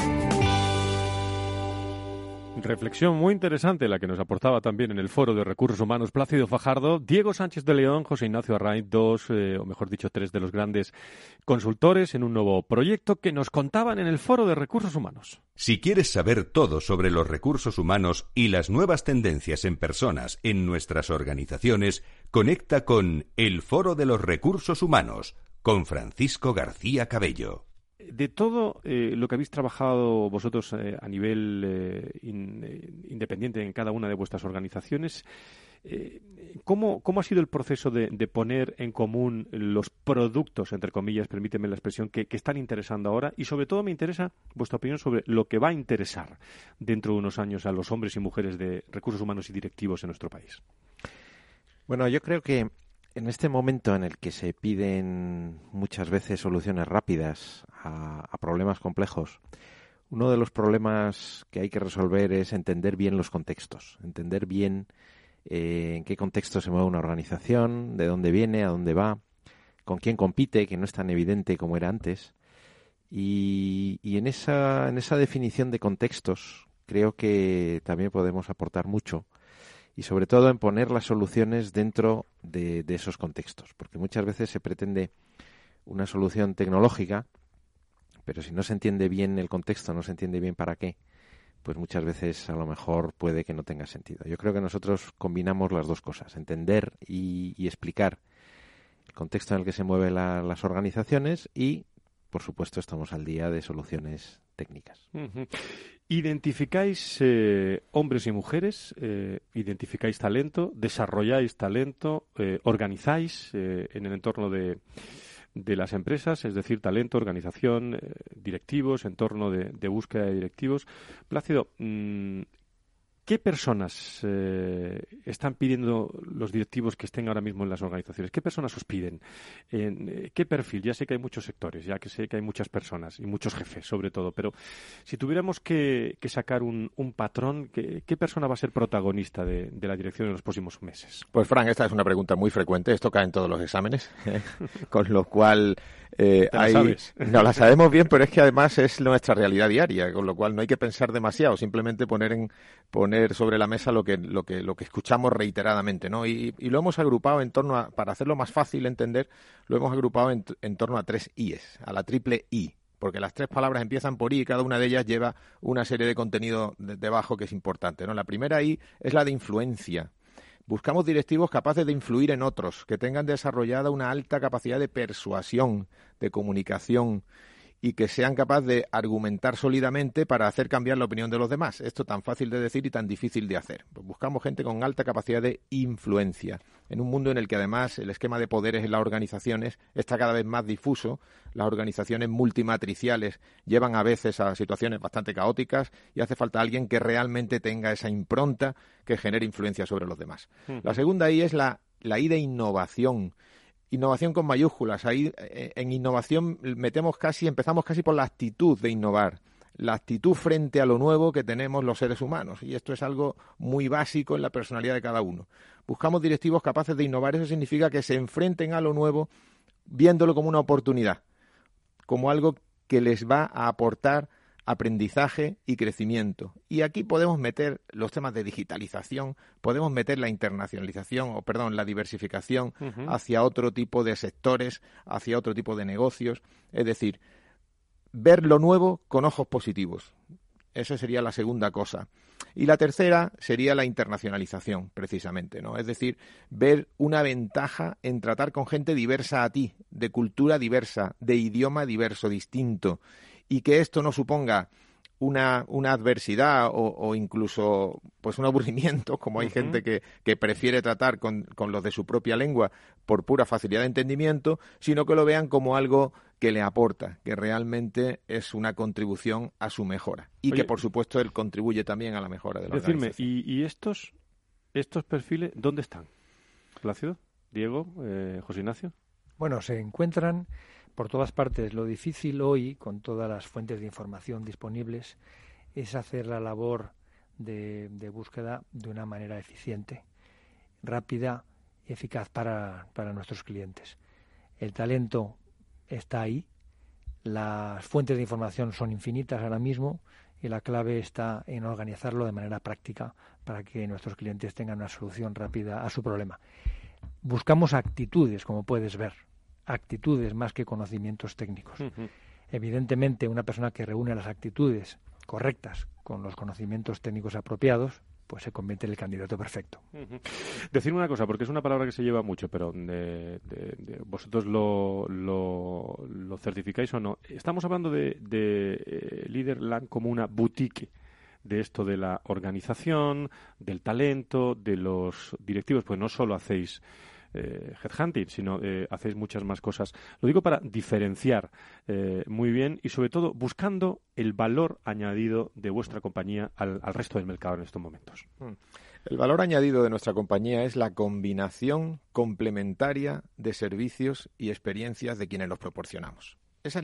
Reflexión muy interesante la que nos aportaba también en el Foro de Recursos Humanos Plácido Fajardo, Diego Sánchez de León, José Ignacio Arraiz, tres de los grandes consultores en un nuevo proyecto que nos contaban en el Foro de Recursos Humanos. Si quieres saber todo sobre los recursos humanos y las nuevas tendencias en personas en nuestras organizaciones, conecta con el Foro de los Recursos Humanos con Francisco García Cabello. De todo lo que habéis trabajado vosotros a nivel independiente en cada una de vuestras organizaciones, ¿cómo ha sido el proceso de poner en común los productos, entre comillas, permíteme la expresión, que están interesando ahora? Y sobre todo me interesa vuestra opinión sobre lo que va a interesar dentro de unos años a los hombres y mujeres de recursos humanos y directivos en nuestro país. Bueno, yo creo que en este momento en el que se piden muchas veces soluciones rápidas a problemas complejos, uno de los problemas que hay que resolver es entender bien los contextos, entender bien en qué contexto se mueve una organización, de dónde viene, a dónde va, con quién compite, que no es tan evidente como era antes. Y en esa definición de contextos creo que también podemos aportar mucho. Y sobre todo en poner las soluciones dentro de esos contextos. Porque muchas veces se pretende una solución tecnológica, pero si no se entiende bien el contexto, no se entiende bien para qué, pues muchas veces a lo mejor puede que no tenga sentido. Yo creo que nosotros combinamos las dos cosas, entender y explicar el contexto en el que se mueven las organizaciones y, por supuesto, estamos al día de soluciones técnicas. Uh-huh. Identificáis hombres y mujeres, identificáis talento, desarrolláis talento, organizáis en el entorno de las empresas, es decir, talento, organización, directivos, entorno de búsqueda de directivos. Plácido, ¿qué personas están pidiendo los directivos que estén ahora mismo en las organizaciones? ¿Qué personas os piden? ¿Qué perfil? Ya sé que hay muchos sectores, ya que sé que hay muchas personas y muchos jefes, sobre todo, pero si tuviéramos que sacar un patrón, ¿qué persona va a ser protagonista de la dirección en los próximos meses? Pues, Fran, esta es una pregunta muy frecuente. Esto cae en todos los exámenes, con lo cual no la sabemos bien, pero es que además es nuestra realidad diaria, con lo cual no hay que pensar demasiado, simplemente poner sobre la mesa lo que escuchamos reiteradamente, ¿no? Y lo hemos agrupado en torno a, para hacerlo más fácil de entender, lo hemos agrupado en torno a 3 I's, a la triple I, porque las 3 palabras empiezan por I y cada una de ellas lleva una serie de contenido debajo que es importante, ¿no? La primera I es la de influencia. Buscamos directivos capaces de influir en otros, que tengan desarrollada una alta capacidad de persuasión, de comunicación, y que sean capaces de argumentar sólidamente para hacer cambiar la opinión de los demás. Esto tan fácil de decir y tan difícil de hacer. Pues buscamos gente con alta capacidad de influencia. En un mundo en el que además el esquema de poderes en las organizaciones está cada vez más difuso, las organizaciones multimatriciales llevan a veces a situaciones bastante caóticas y hace falta alguien que realmente tenga esa impronta que genere influencia sobre los demás. La segunda I es la I de innovación. Innovación con mayúsculas. Ahí en innovación empezamos casi por la actitud de innovar, la actitud frente a lo nuevo que tenemos los seres humanos. Y esto es algo muy básico en la personalidad de cada uno. Buscamos directivos capaces de innovar. Eso significa que se enfrenten a lo nuevo viéndolo como una oportunidad, como algo que les va a aportar aprendizaje y crecimiento. Y aquí podemos meter los temas de digitalización, podemos meter la internacionalización, la diversificación hacia otro tipo de sectores, hacia otro tipo de negocios. Es decir, ver lo nuevo con ojos positivos. Esa sería la segunda cosa. Y la tercera sería la internacionalización, precisamente, ¿no? Es decir, ver una ventaja en tratar con gente diversa a ti, de cultura diversa, de idioma diverso, distinto, y que esto no suponga una adversidad o incluso pues un aburrimiento, como hay gente que prefiere tratar con los de su propia lengua por pura facilidad de entendimiento, sino que lo vean como algo que le aporta, que realmente es una contribución a su mejora y que por supuesto él contribuye también a la mejora de la organización. ¿Y estos perfiles dónde están? Plácido, Diego, José Ignacio. Bueno, se encuentran por todas partes. Lo difícil hoy, con todas las fuentes de información disponibles, es hacer la labor de búsqueda de una manera eficiente, rápida y eficaz para nuestros clientes. El talento está ahí, las fuentes de información son infinitas ahora mismo y la clave está en organizarlo de manera práctica para que nuestros clientes tengan una solución rápida a su problema. Buscamos actitudes, como puedes ver, actitudes más que conocimientos técnicos. Evidentemente, una persona que reúne las actitudes correctas con los conocimientos técnicos apropiados, pues se convierte en el candidato perfecto. Decirme una cosa, porque es una palabra que se lleva mucho, pero vosotros lo certificáis o no. Estamos hablando de Leaderland como una boutique de esto de la organización, del talento, de los directivos, pues no solo hacéis headhunting, sino hacéis muchas más cosas. Lo digo para diferenciar muy bien y sobre todo buscando el valor añadido de vuestra compañía al resto del mercado en estos momentos. El valor añadido de nuestra compañía es la combinación complementaria de servicios y experiencias de quienes los proporcionamos. Esa es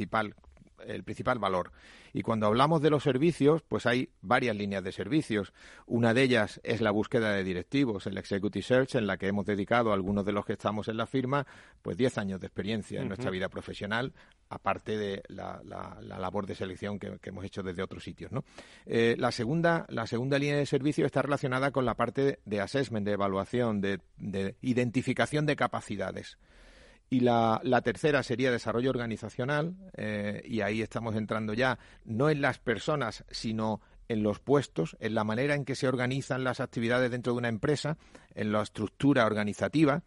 el principal valor. Y cuando hablamos de los servicios, pues hay varias líneas de servicios. Una de ellas es la búsqueda de directivos, el Executive Search, en la que hemos dedicado a algunos de los que estamos en la firma, pues 10 años de experiencia en nuestra vida profesional, aparte de la labor de selección que hemos hecho desde otros sitios, ¿no? La segunda línea de servicio está relacionada con la parte de assessment, de evaluación, de identificación de capacidades. Y la tercera sería desarrollo organizacional, y ahí estamos entrando ya no en las personas, sino en los puestos, en la manera en que se organizan las actividades dentro de una empresa, en la estructura organizativa.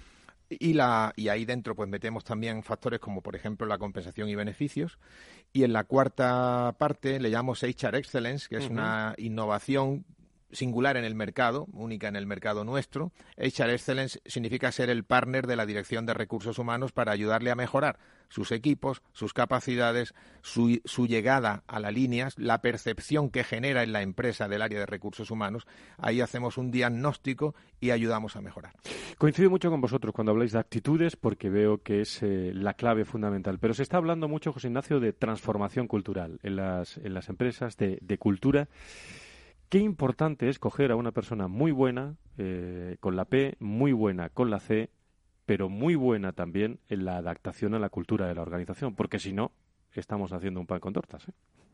Y ahí dentro pues metemos también factores como, por ejemplo, la compensación y beneficios. Y en la cuarta parte le llamamos HR Excellence, que es una innovación singular en el mercado, única en el mercado nuestro. HR Excellence significa ser el partner de la Dirección de Recursos Humanos para ayudarle a mejorar sus equipos, sus capacidades, su llegada a la línea, la percepción que genera en la empresa del área de recursos humanos. Ahí hacemos un diagnóstico y ayudamos a mejorar. Coincido mucho con vosotros cuando habláis de actitudes porque veo que es la clave fundamental. Pero se está hablando mucho, José Ignacio, de transformación cultural en las empresas, de cultura. Qué importante es coger a una persona muy buena con la P, muy buena con la C, pero muy buena también en la adaptación a la cultura de la organización, porque si no, estamos haciendo un pan con tortas, ¿eh?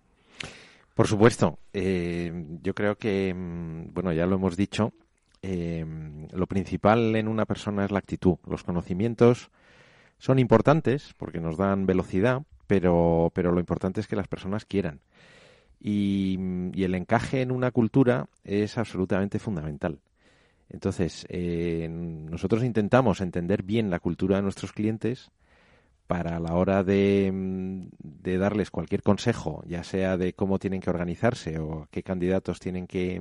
Por supuesto. Yo creo que, bueno, ya lo hemos dicho, lo principal en una persona es la actitud. Los conocimientos son importantes porque nos dan velocidad, pero lo importante es que las personas quieran. Y el encaje en una cultura es absolutamente fundamental. Entonces, nosotros intentamos entender bien la cultura de nuestros clientes para a la hora de darles cualquier consejo, ya sea de cómo tienen que organizarse o qué candidatos tienen que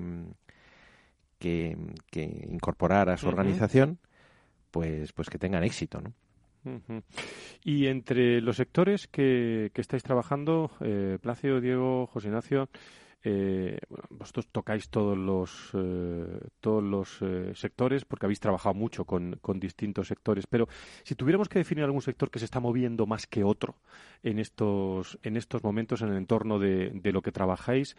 incorporar a su organización, pues que tengan éxito, ¿no? Y entre los sectores que estáis trabajando, Plácido, Diego, José Ignacio, vosotros tocáis todos los sectores porque habéis trabajado mucho con distintos sectores, pero si tuviéramos que definir algún sector que se está moviendo más que otro en estos momentos en el entorno de lo que trabajáis,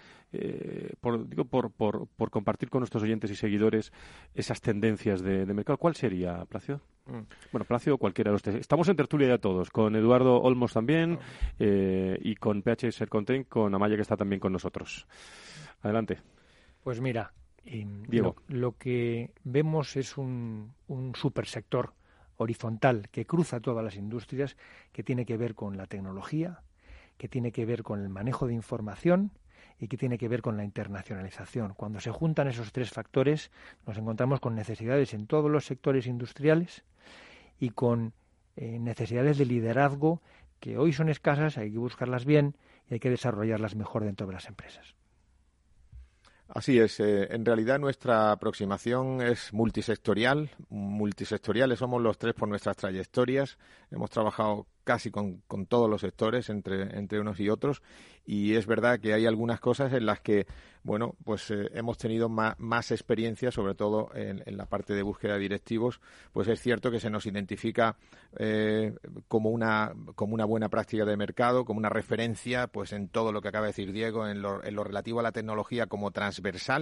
por compartir con nuestros oyentes y seguidores esas tendencias de mercado, ¿cuál sería, Plácido? Bueno, Plácido, cualquiera de los tres. Estamos en tertulia ya todos, con Eduardo Olmos también, y con PH Sercontent, con Amaya, que está también con nosotros. Adelante. Pues mira, Diego. Lo que vemos es un supersector horizontal que cruza todas las industrias, que tiene que ver con la tecnología, que tiene que ver con el manejo de información y que tiene que ver con la internacionalización. Cuando se juntan esos tres factores, nos encontramos con necesidades en todos los sectores industriales y con necesidades de liderazgo que hoy son escasas, hay que buscarlas bien y hay que desarrollarlas mejor dentro de las empresas. Así es. En realidad nuestra aproximación es multisectorial. Multisectoriales somos los tres por nuestras trayectorias. Hemos trabajado casi con todos los sectores entre unos y otros, y es verdad que hay algunas cosas en las que, bueno, pues hemos tenido más experiencia, sobre todo en la parte de búsqueda de directivos. Pues es cierto que se nos identifica como una buena práctica de mercado, como una referencia, pues en todo lo que acaba de decir Diego, en lo relativo a la tecnología como transversal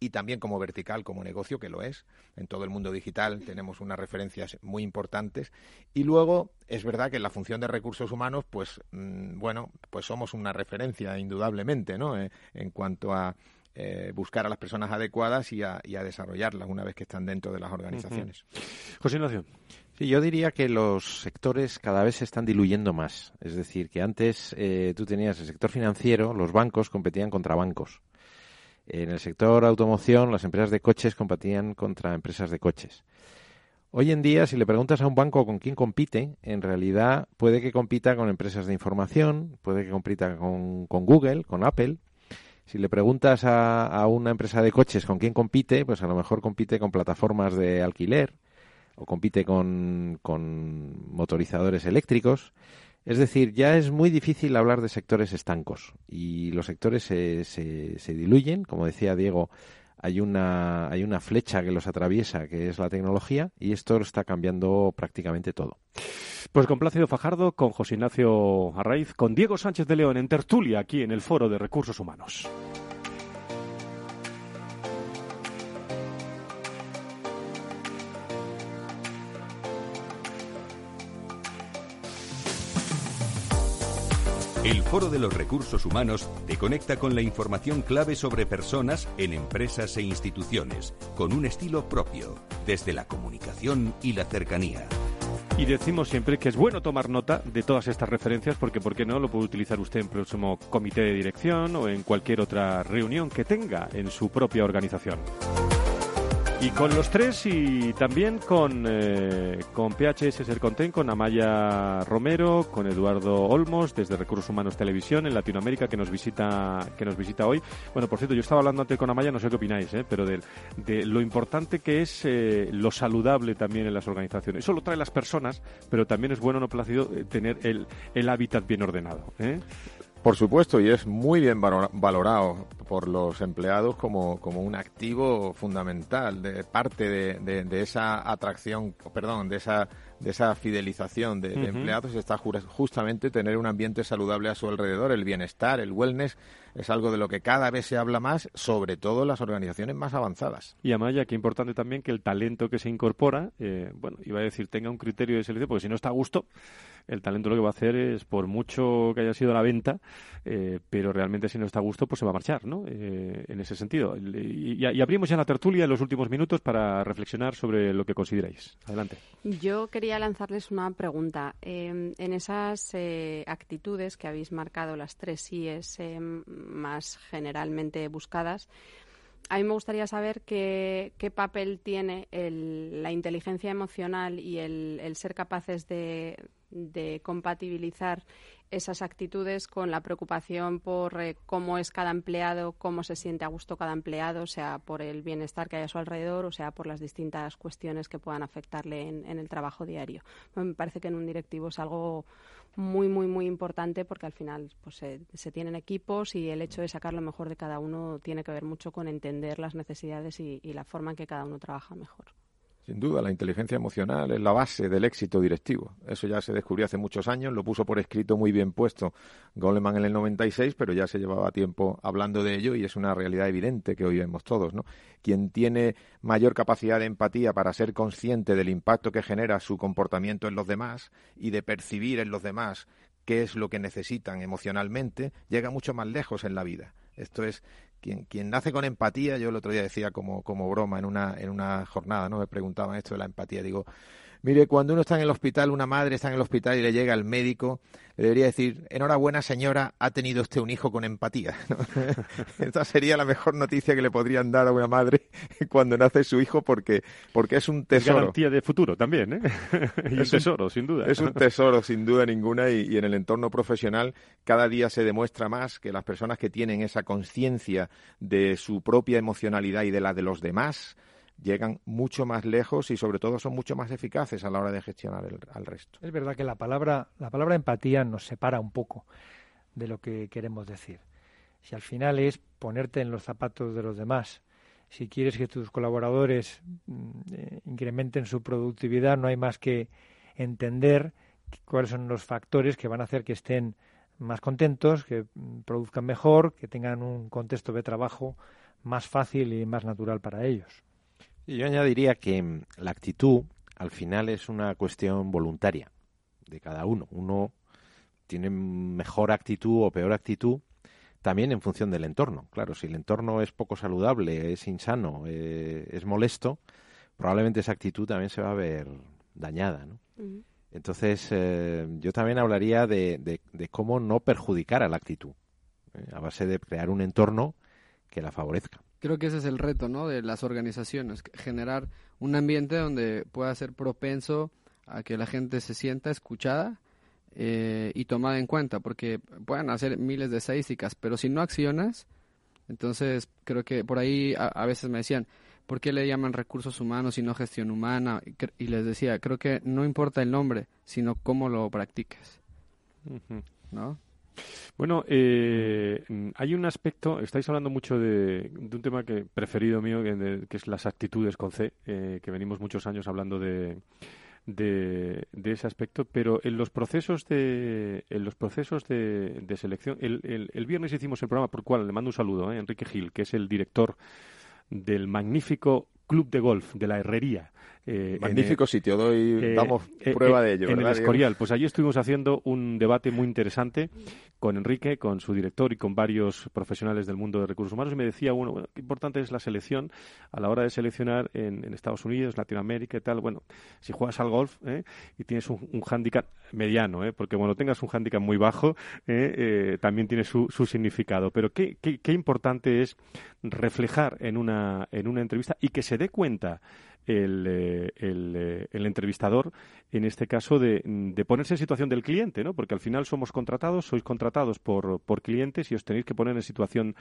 y también como vertical, como negocio, que lo es. En todo el mundo digital tenemos unas referencias muy importantes. Y luego, es verdad que en la función de recursos humanos, pues somos una referencia indudablemente, ¿no? En cuanto a buscar a las personas adecuadas y a desarrollarlas una vez que están dentro de las organizaciones. José Ignacio. Sí, yo diría que los sectores cada vez se están diluyendo más. Es decir, que antes tú tenías el sector financiero, los bancos competían contra bancos. En el sector automoción, las empresas de coches competían contra empresas de coches. Hoy en día, si le preguntas a un banco con quién compite, en realidad puede que compita con empresas de información, puede que compita con Google, con Apple. Si le preguntas a una empresa de coches con quién compite, pues a lo mejor compite con plataformas de alquiler o compite con motorizadores eléctricos. Es decir, ya es muy difícil hablar de sectores estancos y los sectores se diluyen. Como decía Diego, hay una flecha que los atraviesa, que es la tecnología, y esto lo está cambiando prácticamente todo. Pues con Plácido Fajardo, con José Ignacio Arraiz, con Diego Sánchez de León en tertulia aquí en el Foro de Recursos Humanos. El Foro de los Recursos Humanos te conecta con la información clave sobre personas en empresas e instituciones, con un estilo propio, desde la comunicación y la cercanía. Y decimos siempre que es bueno tomar nota de todas estas referencias porque, ¿por qué no?, lo puede utilizar usted en el próximo comité de dirección o en cualquier otra reunión que tenga en su propia organización. Y con los tres y también con PHS Serconten, con Amaya Romero, con Eduardo Olmos desde Recursos Humanos Televisión en Latinoamérica que nos visita hoy. Bueno, por cierto, yo estaba hablando antes con Amaya, no sé qué opináis, pero de lo importante que es lo saludable también en las organizaciones. Eso lo traen las personas, pero también es bueno, ¿no, Plácido?, tener el hábitat bien ordenado, Por supuesto, y es muy bien valorado por los empleados como un activo fundamental, de parte de esa atracción, de esa fidelización de empleados, está justamente tener un ambiente saludable a su alrededor. El bienestar, el wellness, es algo de lo que cada vez se habla más, sobre todo en las organizaciones más avanzadas. Y Amaya, qué importante también que el talento que se incorpora, iba a decir, tenga un criterio de selección, porque si no está a gusto, el talento lo que va a hacer es, por mucho que haya sido la venta, pero realmente si no está a gusto, pues se va a marchar, ¿no? En ese sentido. Y abrimos ya la tertulia en los últimos minutos para reflexionar sobre lo que consideráis. Adelante. Yo quería lanzarles una pregunta. En esas actitudes que habéis marcado, las 3 síes más generalmente buscadas, a mí me gustaría saber qué papel tiene la inteligencia emocional y el ser capaces de compatibilizar esas actitudes con la preocupación por cómo es cada empleado, cómo se siente a gusto cada empleado, sea por el bienestar que hay a su alrededor o sea por las distintas cuestiones que puedan afectarle en el trabajo diario. Bueno, me parece que en un directivo es algo muy, muy, muy importante porque al final pues se tienen equipos y el hecho de sacar lo mejor de cada uno tiene que ver mucho con entender las necesidades y la forma en que cada uno trabaja mejor. Sin duda, la inteligencia emocional es la base del éxito directivo. Eso ya se descubrió hace muchos años, lo puso por escrito muy bien puesto Goleman en el 96, pero ya se llevaba tiempo hablando de ello y es una realidad evidente que hoy vemos todos, ¿no? Quien tiene mayor capacidad de empatía para ser consciente del impacto que genera su comportamiento en los demás y de percibir en los demás qué es lo que necesitan emocionalmente, llega mucho más lejos en la vida. Esto es, quien nace con empatía, yo el otro día decía como broma en una jornada, ¿no? Me preguntaban esto de la empatía, digo, mire, cuando uno está en el hospital, una madre está en el hospital y le llega el médico, le debería decir, enhorabuena señora, ha tenido usted un hijo con empatía, ¿no? Esta sería la mejor noticia que le podrían dar a una madre cuando nace su hijo porque es un tesoro. Es garantía de futuro también, y un tesoro, sin duda. Es un tesoro, sin duda ninguna, y en el entorno profesional cada día se demuestra más que las personas que tienen esa conciencia de su propia emocionalidad y de la de los demás llegan mucho más lejos y sobre todo son mucho más eficaces a la hora de gestionar al resto. Es verdad que la palabra empatía nos separa un poco de lo que queremos decir. Si al final es ponerte en los zapatos de los demás, si quieres que tus colaboradores incrementen su productividad, no hay más que entender cuáles son los factores que van a hacer que estén más contentos, que produzcan mejor, que tengan un contexto de trabajo más fácil y más natural para ellos. Y yo añadiría que la actitud al final es una cuestión voluntaria de cada uno. Uno tiene mejor actitud o peor actitud también en función del entorno. Claro, si el entorno es poco saludable, es insano, es molesto, probablemente esa actitud también se va a ver dañada, ¿no? Uh-huh. Entonces, yo también hablaría de cómo no perjudicar a la actitud, a base de crear un entorno que la favorezca. Creo que ese es el reto, ¿no?, de las organizaciones, generar un ambiente donde pueda ser propenso a que la gente se sienta escuchada y tomada en cuenta, porque pueden hacer miles de estadísticas, pero si no accionas, entonces creo que por ahí a veces me decían, ¿por qué le llaman recursos humanos y no gestión humana? Y les decía, creo que no importa el nombre, sino cómo lo practicas, ¿no? Bueno, hay un aspecto, estáis hablando mucho de un tema preferido mío, que es las actitudes con C, que venimos muchos años hablando de ese aspecto, pero en los procesos de selección, el viernes hicimos el programa, por el cual le mando un saludo a Enrique Gil, que es el director del magnífico Club de Golf de la Herrería. Magnífico sitio, damos prueba de ello, en ¿verdad, el Escorial. Pues allí estuvimos haciendo un debate muy interesante con Enrique, con su director y con varios profesionales del mundo de recursos humanos, y me decía, bueno, qué importante es la selección a la hora de seleccionar en Estados Unidos, Latinoamérica y tal. Bueno, si juegas al golf y tienes un hándicap mediano, porque cuando tengas un hándicap muy bajo también tiene su significado. Pero qué importante es reflejar en una entrevista y que se dé cuenta el entrevistador, en este caso, de ponerse en situación del cliente, ¿no? Porque al final sois contratados por clientes y os tenéis que poner en situación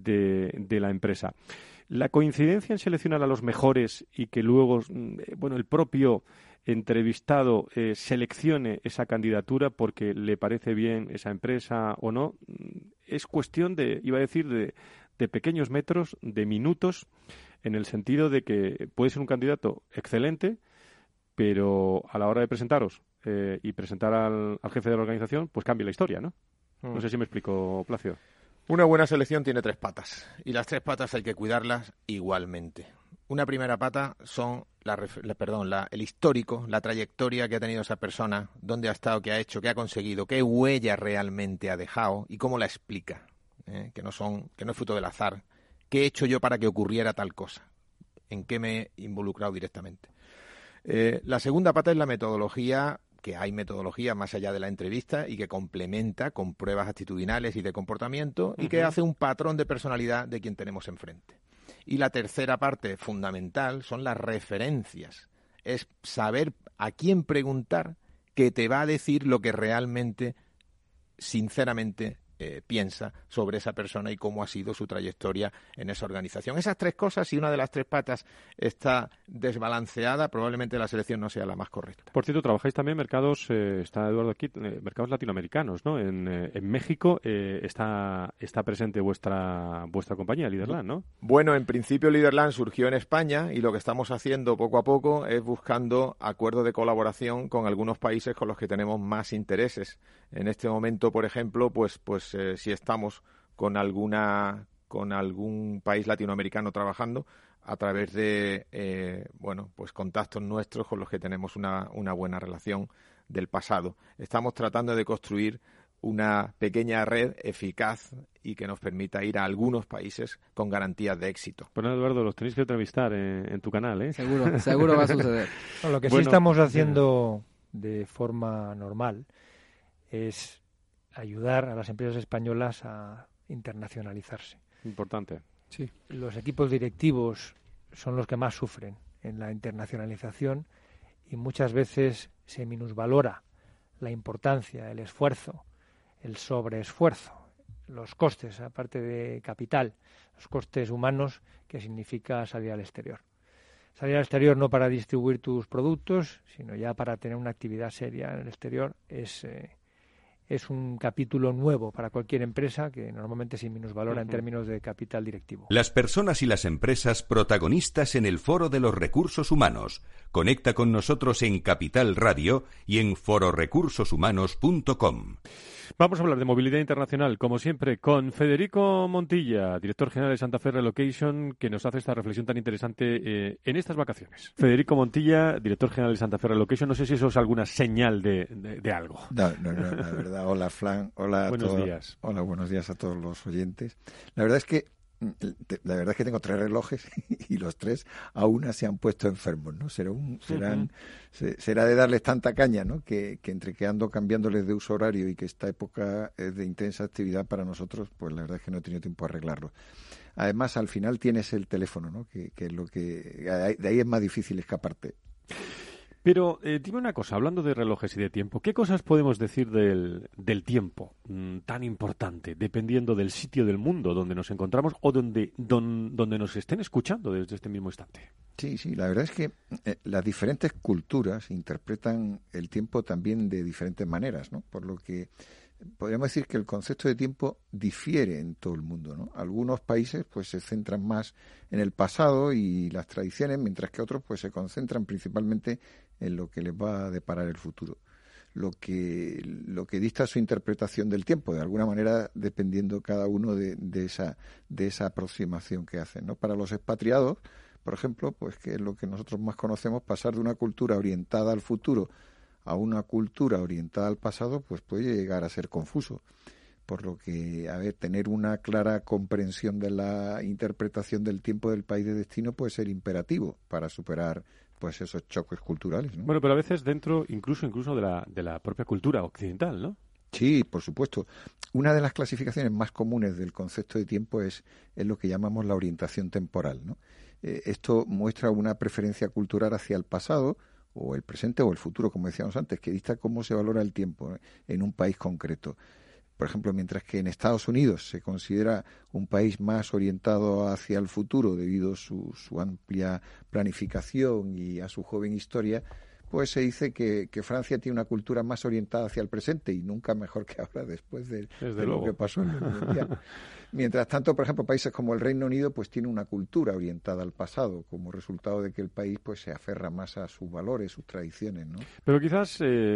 de la empresa. La coincidencia en seleccionar a los mejores y que luego, el propio entrevistado seleccione esa candidatura porque le parece bien esa empresa o no, es cuestión de pequeños metros, de minutos, en el sentido de que puede ser un candidato excelente, pero a la hora de presentaros y presentar al jefe de la organización, pues cambia la historia, ¿no? No sé si me explico, Placio. Una buena selección tiene 3 patas, y las 3 patas hay que cuidarlas igualmente. Una primera pata son el histórico, la trayectoria que ha tenido esa persona, dónde ha estado, qué ha hecho, qué ha conseguido, qué huella realmente ha dejado y cómo la explica, que no es fruto del azar. ¿Qué he hecho yo para que ocurriera tal cosa? ¿En qué me he involucrado directamente? La segunda pata es la metodología, que hay metodología más allá de la entrevista y que complementa con pruebas actitudinales y de comportamiento y que hace un patrón de personalidad de quien tenemos enfrente. Y la tercera parte fundamental son las referencias. Es saber a quién preguntar que te va a decir lo que realmente, sinceramente, piensa sobre esa persona y cómo ha sido su trayectoria en esa organización. Esas 3 cosas, si una de las 3 patas está desbalanceada, probablemente la selección no sea la más correcta. Por cierto, trabajáis también mercados, está Eduardo aquí, mercados latinoamericanos, ¿no? En México está presente vuestra compañía, Liderland, ¿no? Bueno, en principio Liderland surgió en España y lo que estamos haciendo poco a poco es buscando acuerdos de colaboración con algunos países con los que tenemos más intereses. En este momento, por ejemplo, pues si estamos con algún país latinoamericano trabajando a través de contactos nuestros con los que tenemos una buena relación del pasado. Estamos tratando de construir una pequeña red eficaz y que nos permita ir a algunos países con garantías de éxito. Bueno, Eduardo, los tenéis que entrevistar en tu canal, ¿eh? Seguro va a suceder. Bueno, lo que sí estamos haciendo de forma normal es ayudar a las empresas españolas a internacionalizarse. Importante. Sí. Los equipos directivos son los que más sufren en la internacionalización y muchas veces se minusvalora la importancia, el esfuerzo, el sobreesfuerzo, los costes, aparte de capital, los costes humanos que significa salir al exterior. Salir al exterior no para distribuir tus productos, sino ya para tener una actividad seria en el exterior es un capítulo nuevo para cualquier empresa que normalmente se minusvalora en términos de capital directivo. Las personas y las empresas protagonistas en el Foro de los Recursos Humanos. Conecta con nosotros en Capital Radio y en fororecursoshumanos.com. Vamos a hablar de movilidad internacional, como siempre, con Federico Montilla, director general de Santa Fe Relocation, que nos hace esta reflexión tan interesante en estas vacaciones. Federico Montilla, director general de Santa Fe Relocation, no sé si eso es alguna señal de algo. No, la verdad. Hola, Fran. Hola a buenos días. Hola, buenos días a todos los oyentes. La verdad es que tengo 3 relojes y los 3 a una se han puesto enfermos, ¿no? Será de darles tanta caña, ¿no? Que entre que ando cambiándoles de uso horario y que esta época es de intensa actividad para nosotros, pues la verdad es que no he tenido tiempo a arreglarlo. Además, al final tienes el teléfono, ¿no? Que es lo que de ahí es más difícil escaparte. Pero dime una cosa, hablando de relojes y de tiempo, ¿qué cosas podemos decir del tiempo tan importante, dependiendo del sitio del mundo donde nos encontramos o donde nos estén escuchando desde este mismo instante? Sí, la verdad es que las diferentes culturas interpretan el tiempo también de diferentes maneras, ¿no? Por lo que podríamos decir que el concepto de tiempo difiere en todo el mundo, ¿no? Algunos países pues se centran más en el pasado y las tradiciones, mientras que otros pues se concentran principalmente en lo que les va a deparar el futuro. Lo que dicta su interpretación del tiempo, de alguna manera dependiendo cada uno de esa aproximación que hacen, ¿no? Para los expatriados, por ejemplo, pues que es lo que nosotros más conocemos, pasar de una cultura orientada al futuro a una cultura orientada al pasado, pues puede llegar a ser confuso. Por lo que, tener una clara comprensión de la interpretación del tiempo del país de destino puede ser imperativo para superar pues esos choques culturales, ¿no? Bueno, pero a veces dentro incluso de la propia cultura occidental, ¿no? Sí, por supuesto. Una de las clasificaciones más comunes del concepto de tiempo es lo que llamamos la orientación temporal, ¿no? Esto muestra una preferencia cultural hacia el pasado, o el presente o el futuro, como decíamos antes, que dicta cómo se valora el tiempo en un país concreto. Por ejemplo, mientras que en Estados Unidos se considera un país más orientado hacia el futuro debido a su amplia planificación y a su joven historia, pues se dice que Francia tiene una cultura más orientada hacia el presente y nunca mejor que ahora después de lo que pasó en el Mundial. Mientras tanto, por ejemplo, países como el Reino Unido pues tiene una cultura orientada al pasado como resultado de que el país pues se aferra más a sus valores, sus tradiciones, ¿no? Pero quizás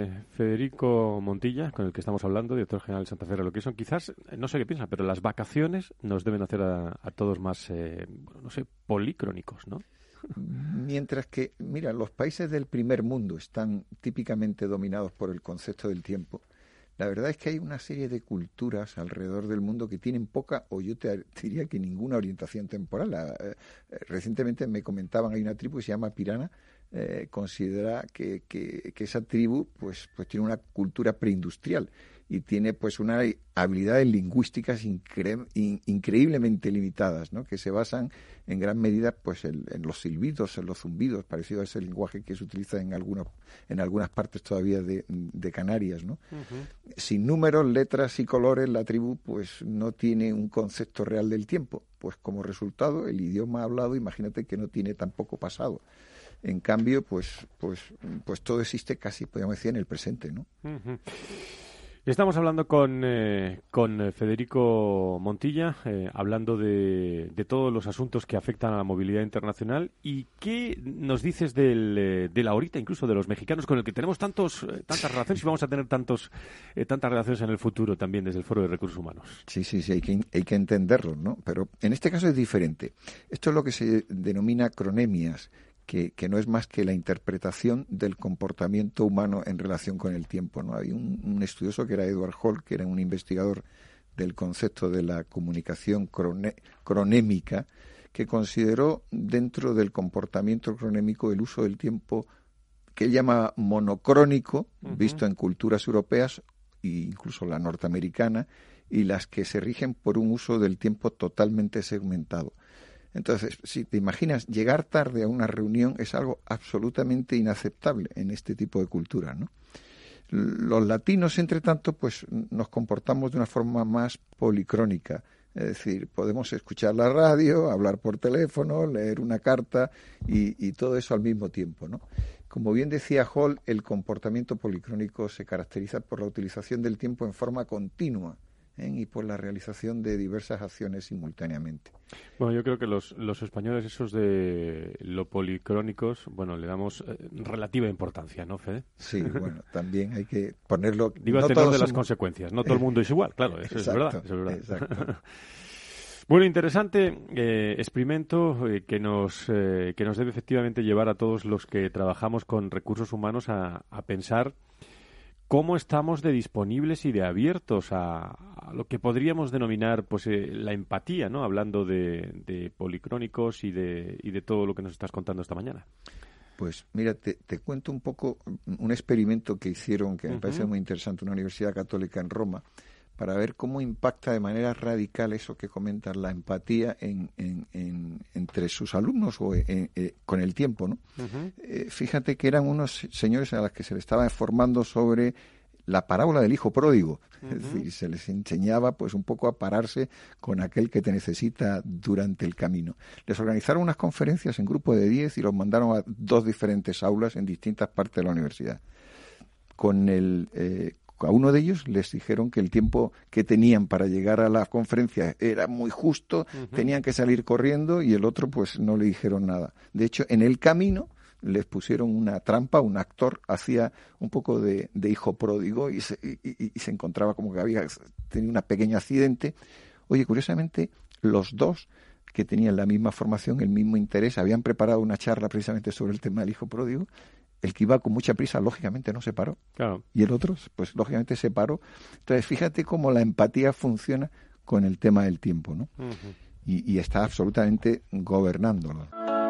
Federico Montilla, con el que estamos hablando, director general de Santa Fe Relocation, quizás, no sé qué piensa, pero las vacaciones nos deben hacer a todos más, policrónicos, ¿no? Mientras que, mira, los países del primer mundo están típicamente dominados por el concepto del tiempo. La verdad es que hay una serie de culturas alrededor del mundo que tienen poca, o yo te diría que ninguna orientación temporal. Recientemente me comentaban, hay una tribu que se llama Pirana, considera que esa tribu pues tiene una cultura preindustrial y tiene pues unas habilidades lingüísticas increíblemente limitadas, ¿no? Que se basan en gran medida pues en los silbidos, en los zumbidos, parecido a ese lenguaje que se utiliza en algunas partes todavía de Canarias, ¿no? Uh-huh. Sin números, letras y colores, la tribu pues no tiene un concepto real del tiempo. Pues como resultado, el idioma hablado, imagínate que no tiene tampoco pasado. En cambio, pues todo existe casi, podríamos decir, en el presente, ¿no? Uh-huh. Estamos hablando con Federico Montilla, hablando de todos los asuntos que afectan a la movilidad internacional. ¿Y qué nos dices de la ahorita, incluso de los mexicanos, con el que tenemos tantas relaciones y vamos a tener tantas relaciones en el futuro también desde el Foro de Recursos Humanos? Sí, hay que entenderlo, ¿no? Pero en este caso es diferente. Esto es lo que se denomina cronemias, que no es más que la interpretación del comportamiento humano en relación con el tiempo, ¿no? Hay un estudioso que era Edward Hall, que era un investigador del concepto de la comunicación cronémica, que consideró dentro del comportamiento cronémico el uso del tiempo que él llama monocrónico, uh-huh, visto en culturas europeas e incluso la norteamericana, y las que se rigen por un uso del tiempo totalmente segmentado. Entonces, si te imaginas, llegar tarde a una reunión es algo absolutamente inaceptable en este tipo de cultura, ¿no? Los latinos, entre tanto, pues nos comportamos de una forma más policrónica. Es decir, podemos escuchar la radio, hablar por teléfono, leer una carta y todo eso al mismo tiempo, ¿no? Como bien decía Hall, el comportamiento policrónico se caracteriza por la utilización del tiempo en forma continua y por la realización de diversas acciones simultáneamente. Bueno, yo creo que los españoles, esos de lo policrónicos, bueno, le damos relativa importancia, ¿no, Fede? Sí, bueno, también hay que ponerlo... Digo, no a tenor de las somos... consecuencias. No todo el mundo es igual, claro, eso exacto, es verdad. Exacto. Bueno, interesante experimento que nos debe efectivamente llevar a todos los que trabajamos con recursos humanos a pensar cómo estamos de disponibles y de abiertos a lo que podríamos denominar pues la empatía, ¿no? Hablando de policrónicos y de todo lo que nos estás contando esta mañana. Pues mira, te cuento un poco un experimento que hicieron que me parece muy interesante, una universidad católica en Roma, para ver cómo impacta de manera radical eso que comentas, la empatía entre sus alumnos o con el tiempo, ¿no? Fíjate que eran unos señores a los que se les estaba formando sobre la parábola del hijo pródigo. Es decir, se les enseñaba pues un poco a pararse con aquel que te necesita durante el camino. Les organizaron unas conferencias en grupo de 10 y los mandaron a 2 diferentes aulas en distintas partes de la universidad. A uno de ellos les dijeron que el tiempo que tenían para llegar a la conferencia era muy justo, tenían que salir corriendo, y el otro pues no le dijeron nada. De hecho, en el camino les pusieron una trampa, un actor hacía un poco de hijo pródigo y se encontraba como que había tenido un pequeño accidente. Oye, curiosamente, los dos que tenían la misma formación, el mismo interés, habían preparado una charla precisamente sobre el tema del hijo pródigo. El que iba con mucha prisa, lógicamente, no se paró. Claro. Y el otro, pues, lógicamente, se paró. Entonces, fíjate cómo la empatía funciona con el tema del tiempo, ¿no? Y está absolutamente gobernándolo.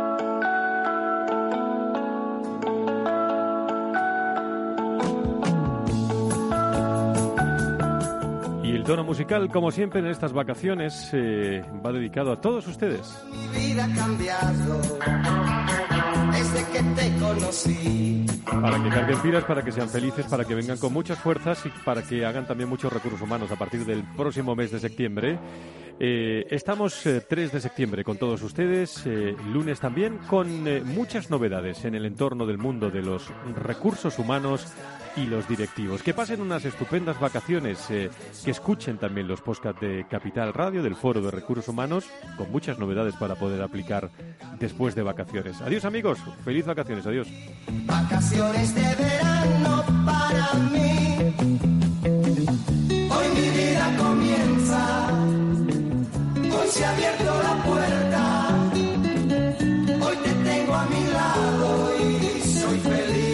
Y el tono musical, como siempre, en estas vacaciones, va dedicado a todos ustedes. Mi vida ha cambiado desde que te conocí. Para que carguen pilas, para que sean felices, para que vengan con muchas fuerzas y para que hagan también muchos recursos humanos a partir del próximo mes de septiembre. Estamos 3 de septiembre con todos ustedes, lunes también, con muchas novedades en el entorno del mundo de los recursos humanos y los directivos. Que pasen unas estupendas vacaciones, que escuchen también los podcasts de Capital Radio, del Foro de Recursos Humanos, con muchas novedades para poder aplicar después de vacaciones. Adiós, amigos, feliz vacaciones, adiós. Vacaciones de verano para mí. Hoy mi vida comienza. Hoy se ha abierto la puerta. Hoy te tengo a mi lado y soy feliz.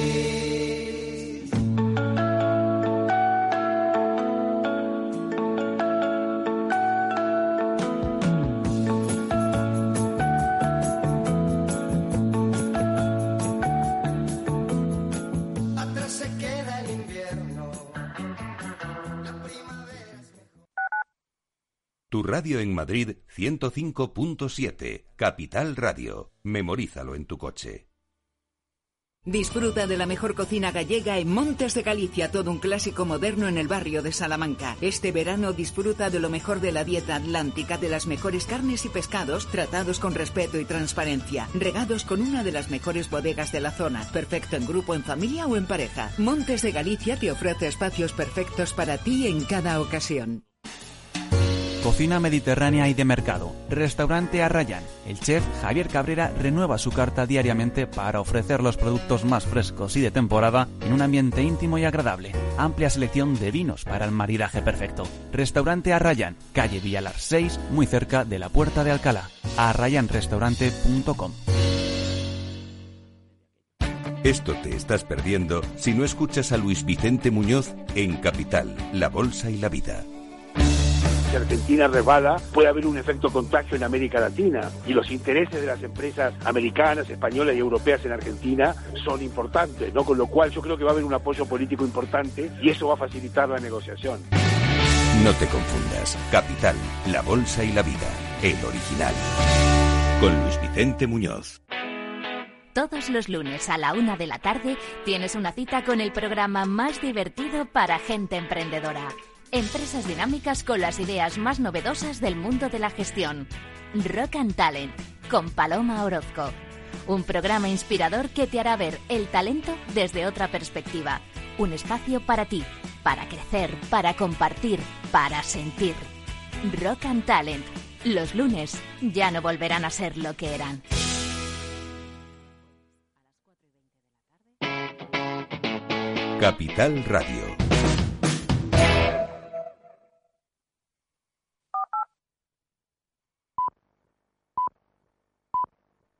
Tu radio en Madrid 105.7, Capital Radio. Memorízalo en tu coche. Disfruta de la mejor cocina gallega en Montes de Galicia, todo un clásico moderno en el barrio de Salamanca. Este verano disfruta de lo mejor de la dieta atlántica, de las mejores carnes y pescados tratados con respeto y transparencia, regados con una de las mejores bodegas de la zona, perfecto en grupo, en familia o en pareja. Montes de Galicia te ofrece espacios perfectos para ti en cada ocasión. Cocina mediterránea y de mercado. Restaurante Arrayán. El chef Javier Cabrera renueva su carta diariamente para ofrecer los productos más frescos y de temporada en un ambiente íntimo y agradable. Amplia selección de vinos para el maridaje perfecto. Restaurante Arrayán, calle Villalar 6, muy cerca de la Puerta de Alcalá. arrayanrestaurante.com. Esto te estás perdiendo si no escuchas a Luis Vicente Muñoz en Capital, La Bolsa y la Vida. Si Argentina resbala, puede haber un efecto contagio en América Latina, y los intereses de las empresas americanas, españolas y europeas en Argentina son importantes, ¿no? Con lo cual yo creo que va a haber un apoyo político importante y eso va a facilitar la negociación. No te confundas. Capital, La Bolsa y la Vida, el original. Con Luis Vicente Muñoz. Todos los lunes a la 1 de la tarde tienes una cita con el programa más divertido para gente emprendedora. Empresas dinámicas con las ideas más novedosas del mundo de la gestión. Rock and Talent, con Paloma Orozco. Un programa inspirador que te hará ver el talento desde otra perspectiva. Un espacio para ti, para crecer, para compartir, para sentir. Rock and Talent. Los lunes ya no volverán a ser lo que eran. Capital Radio.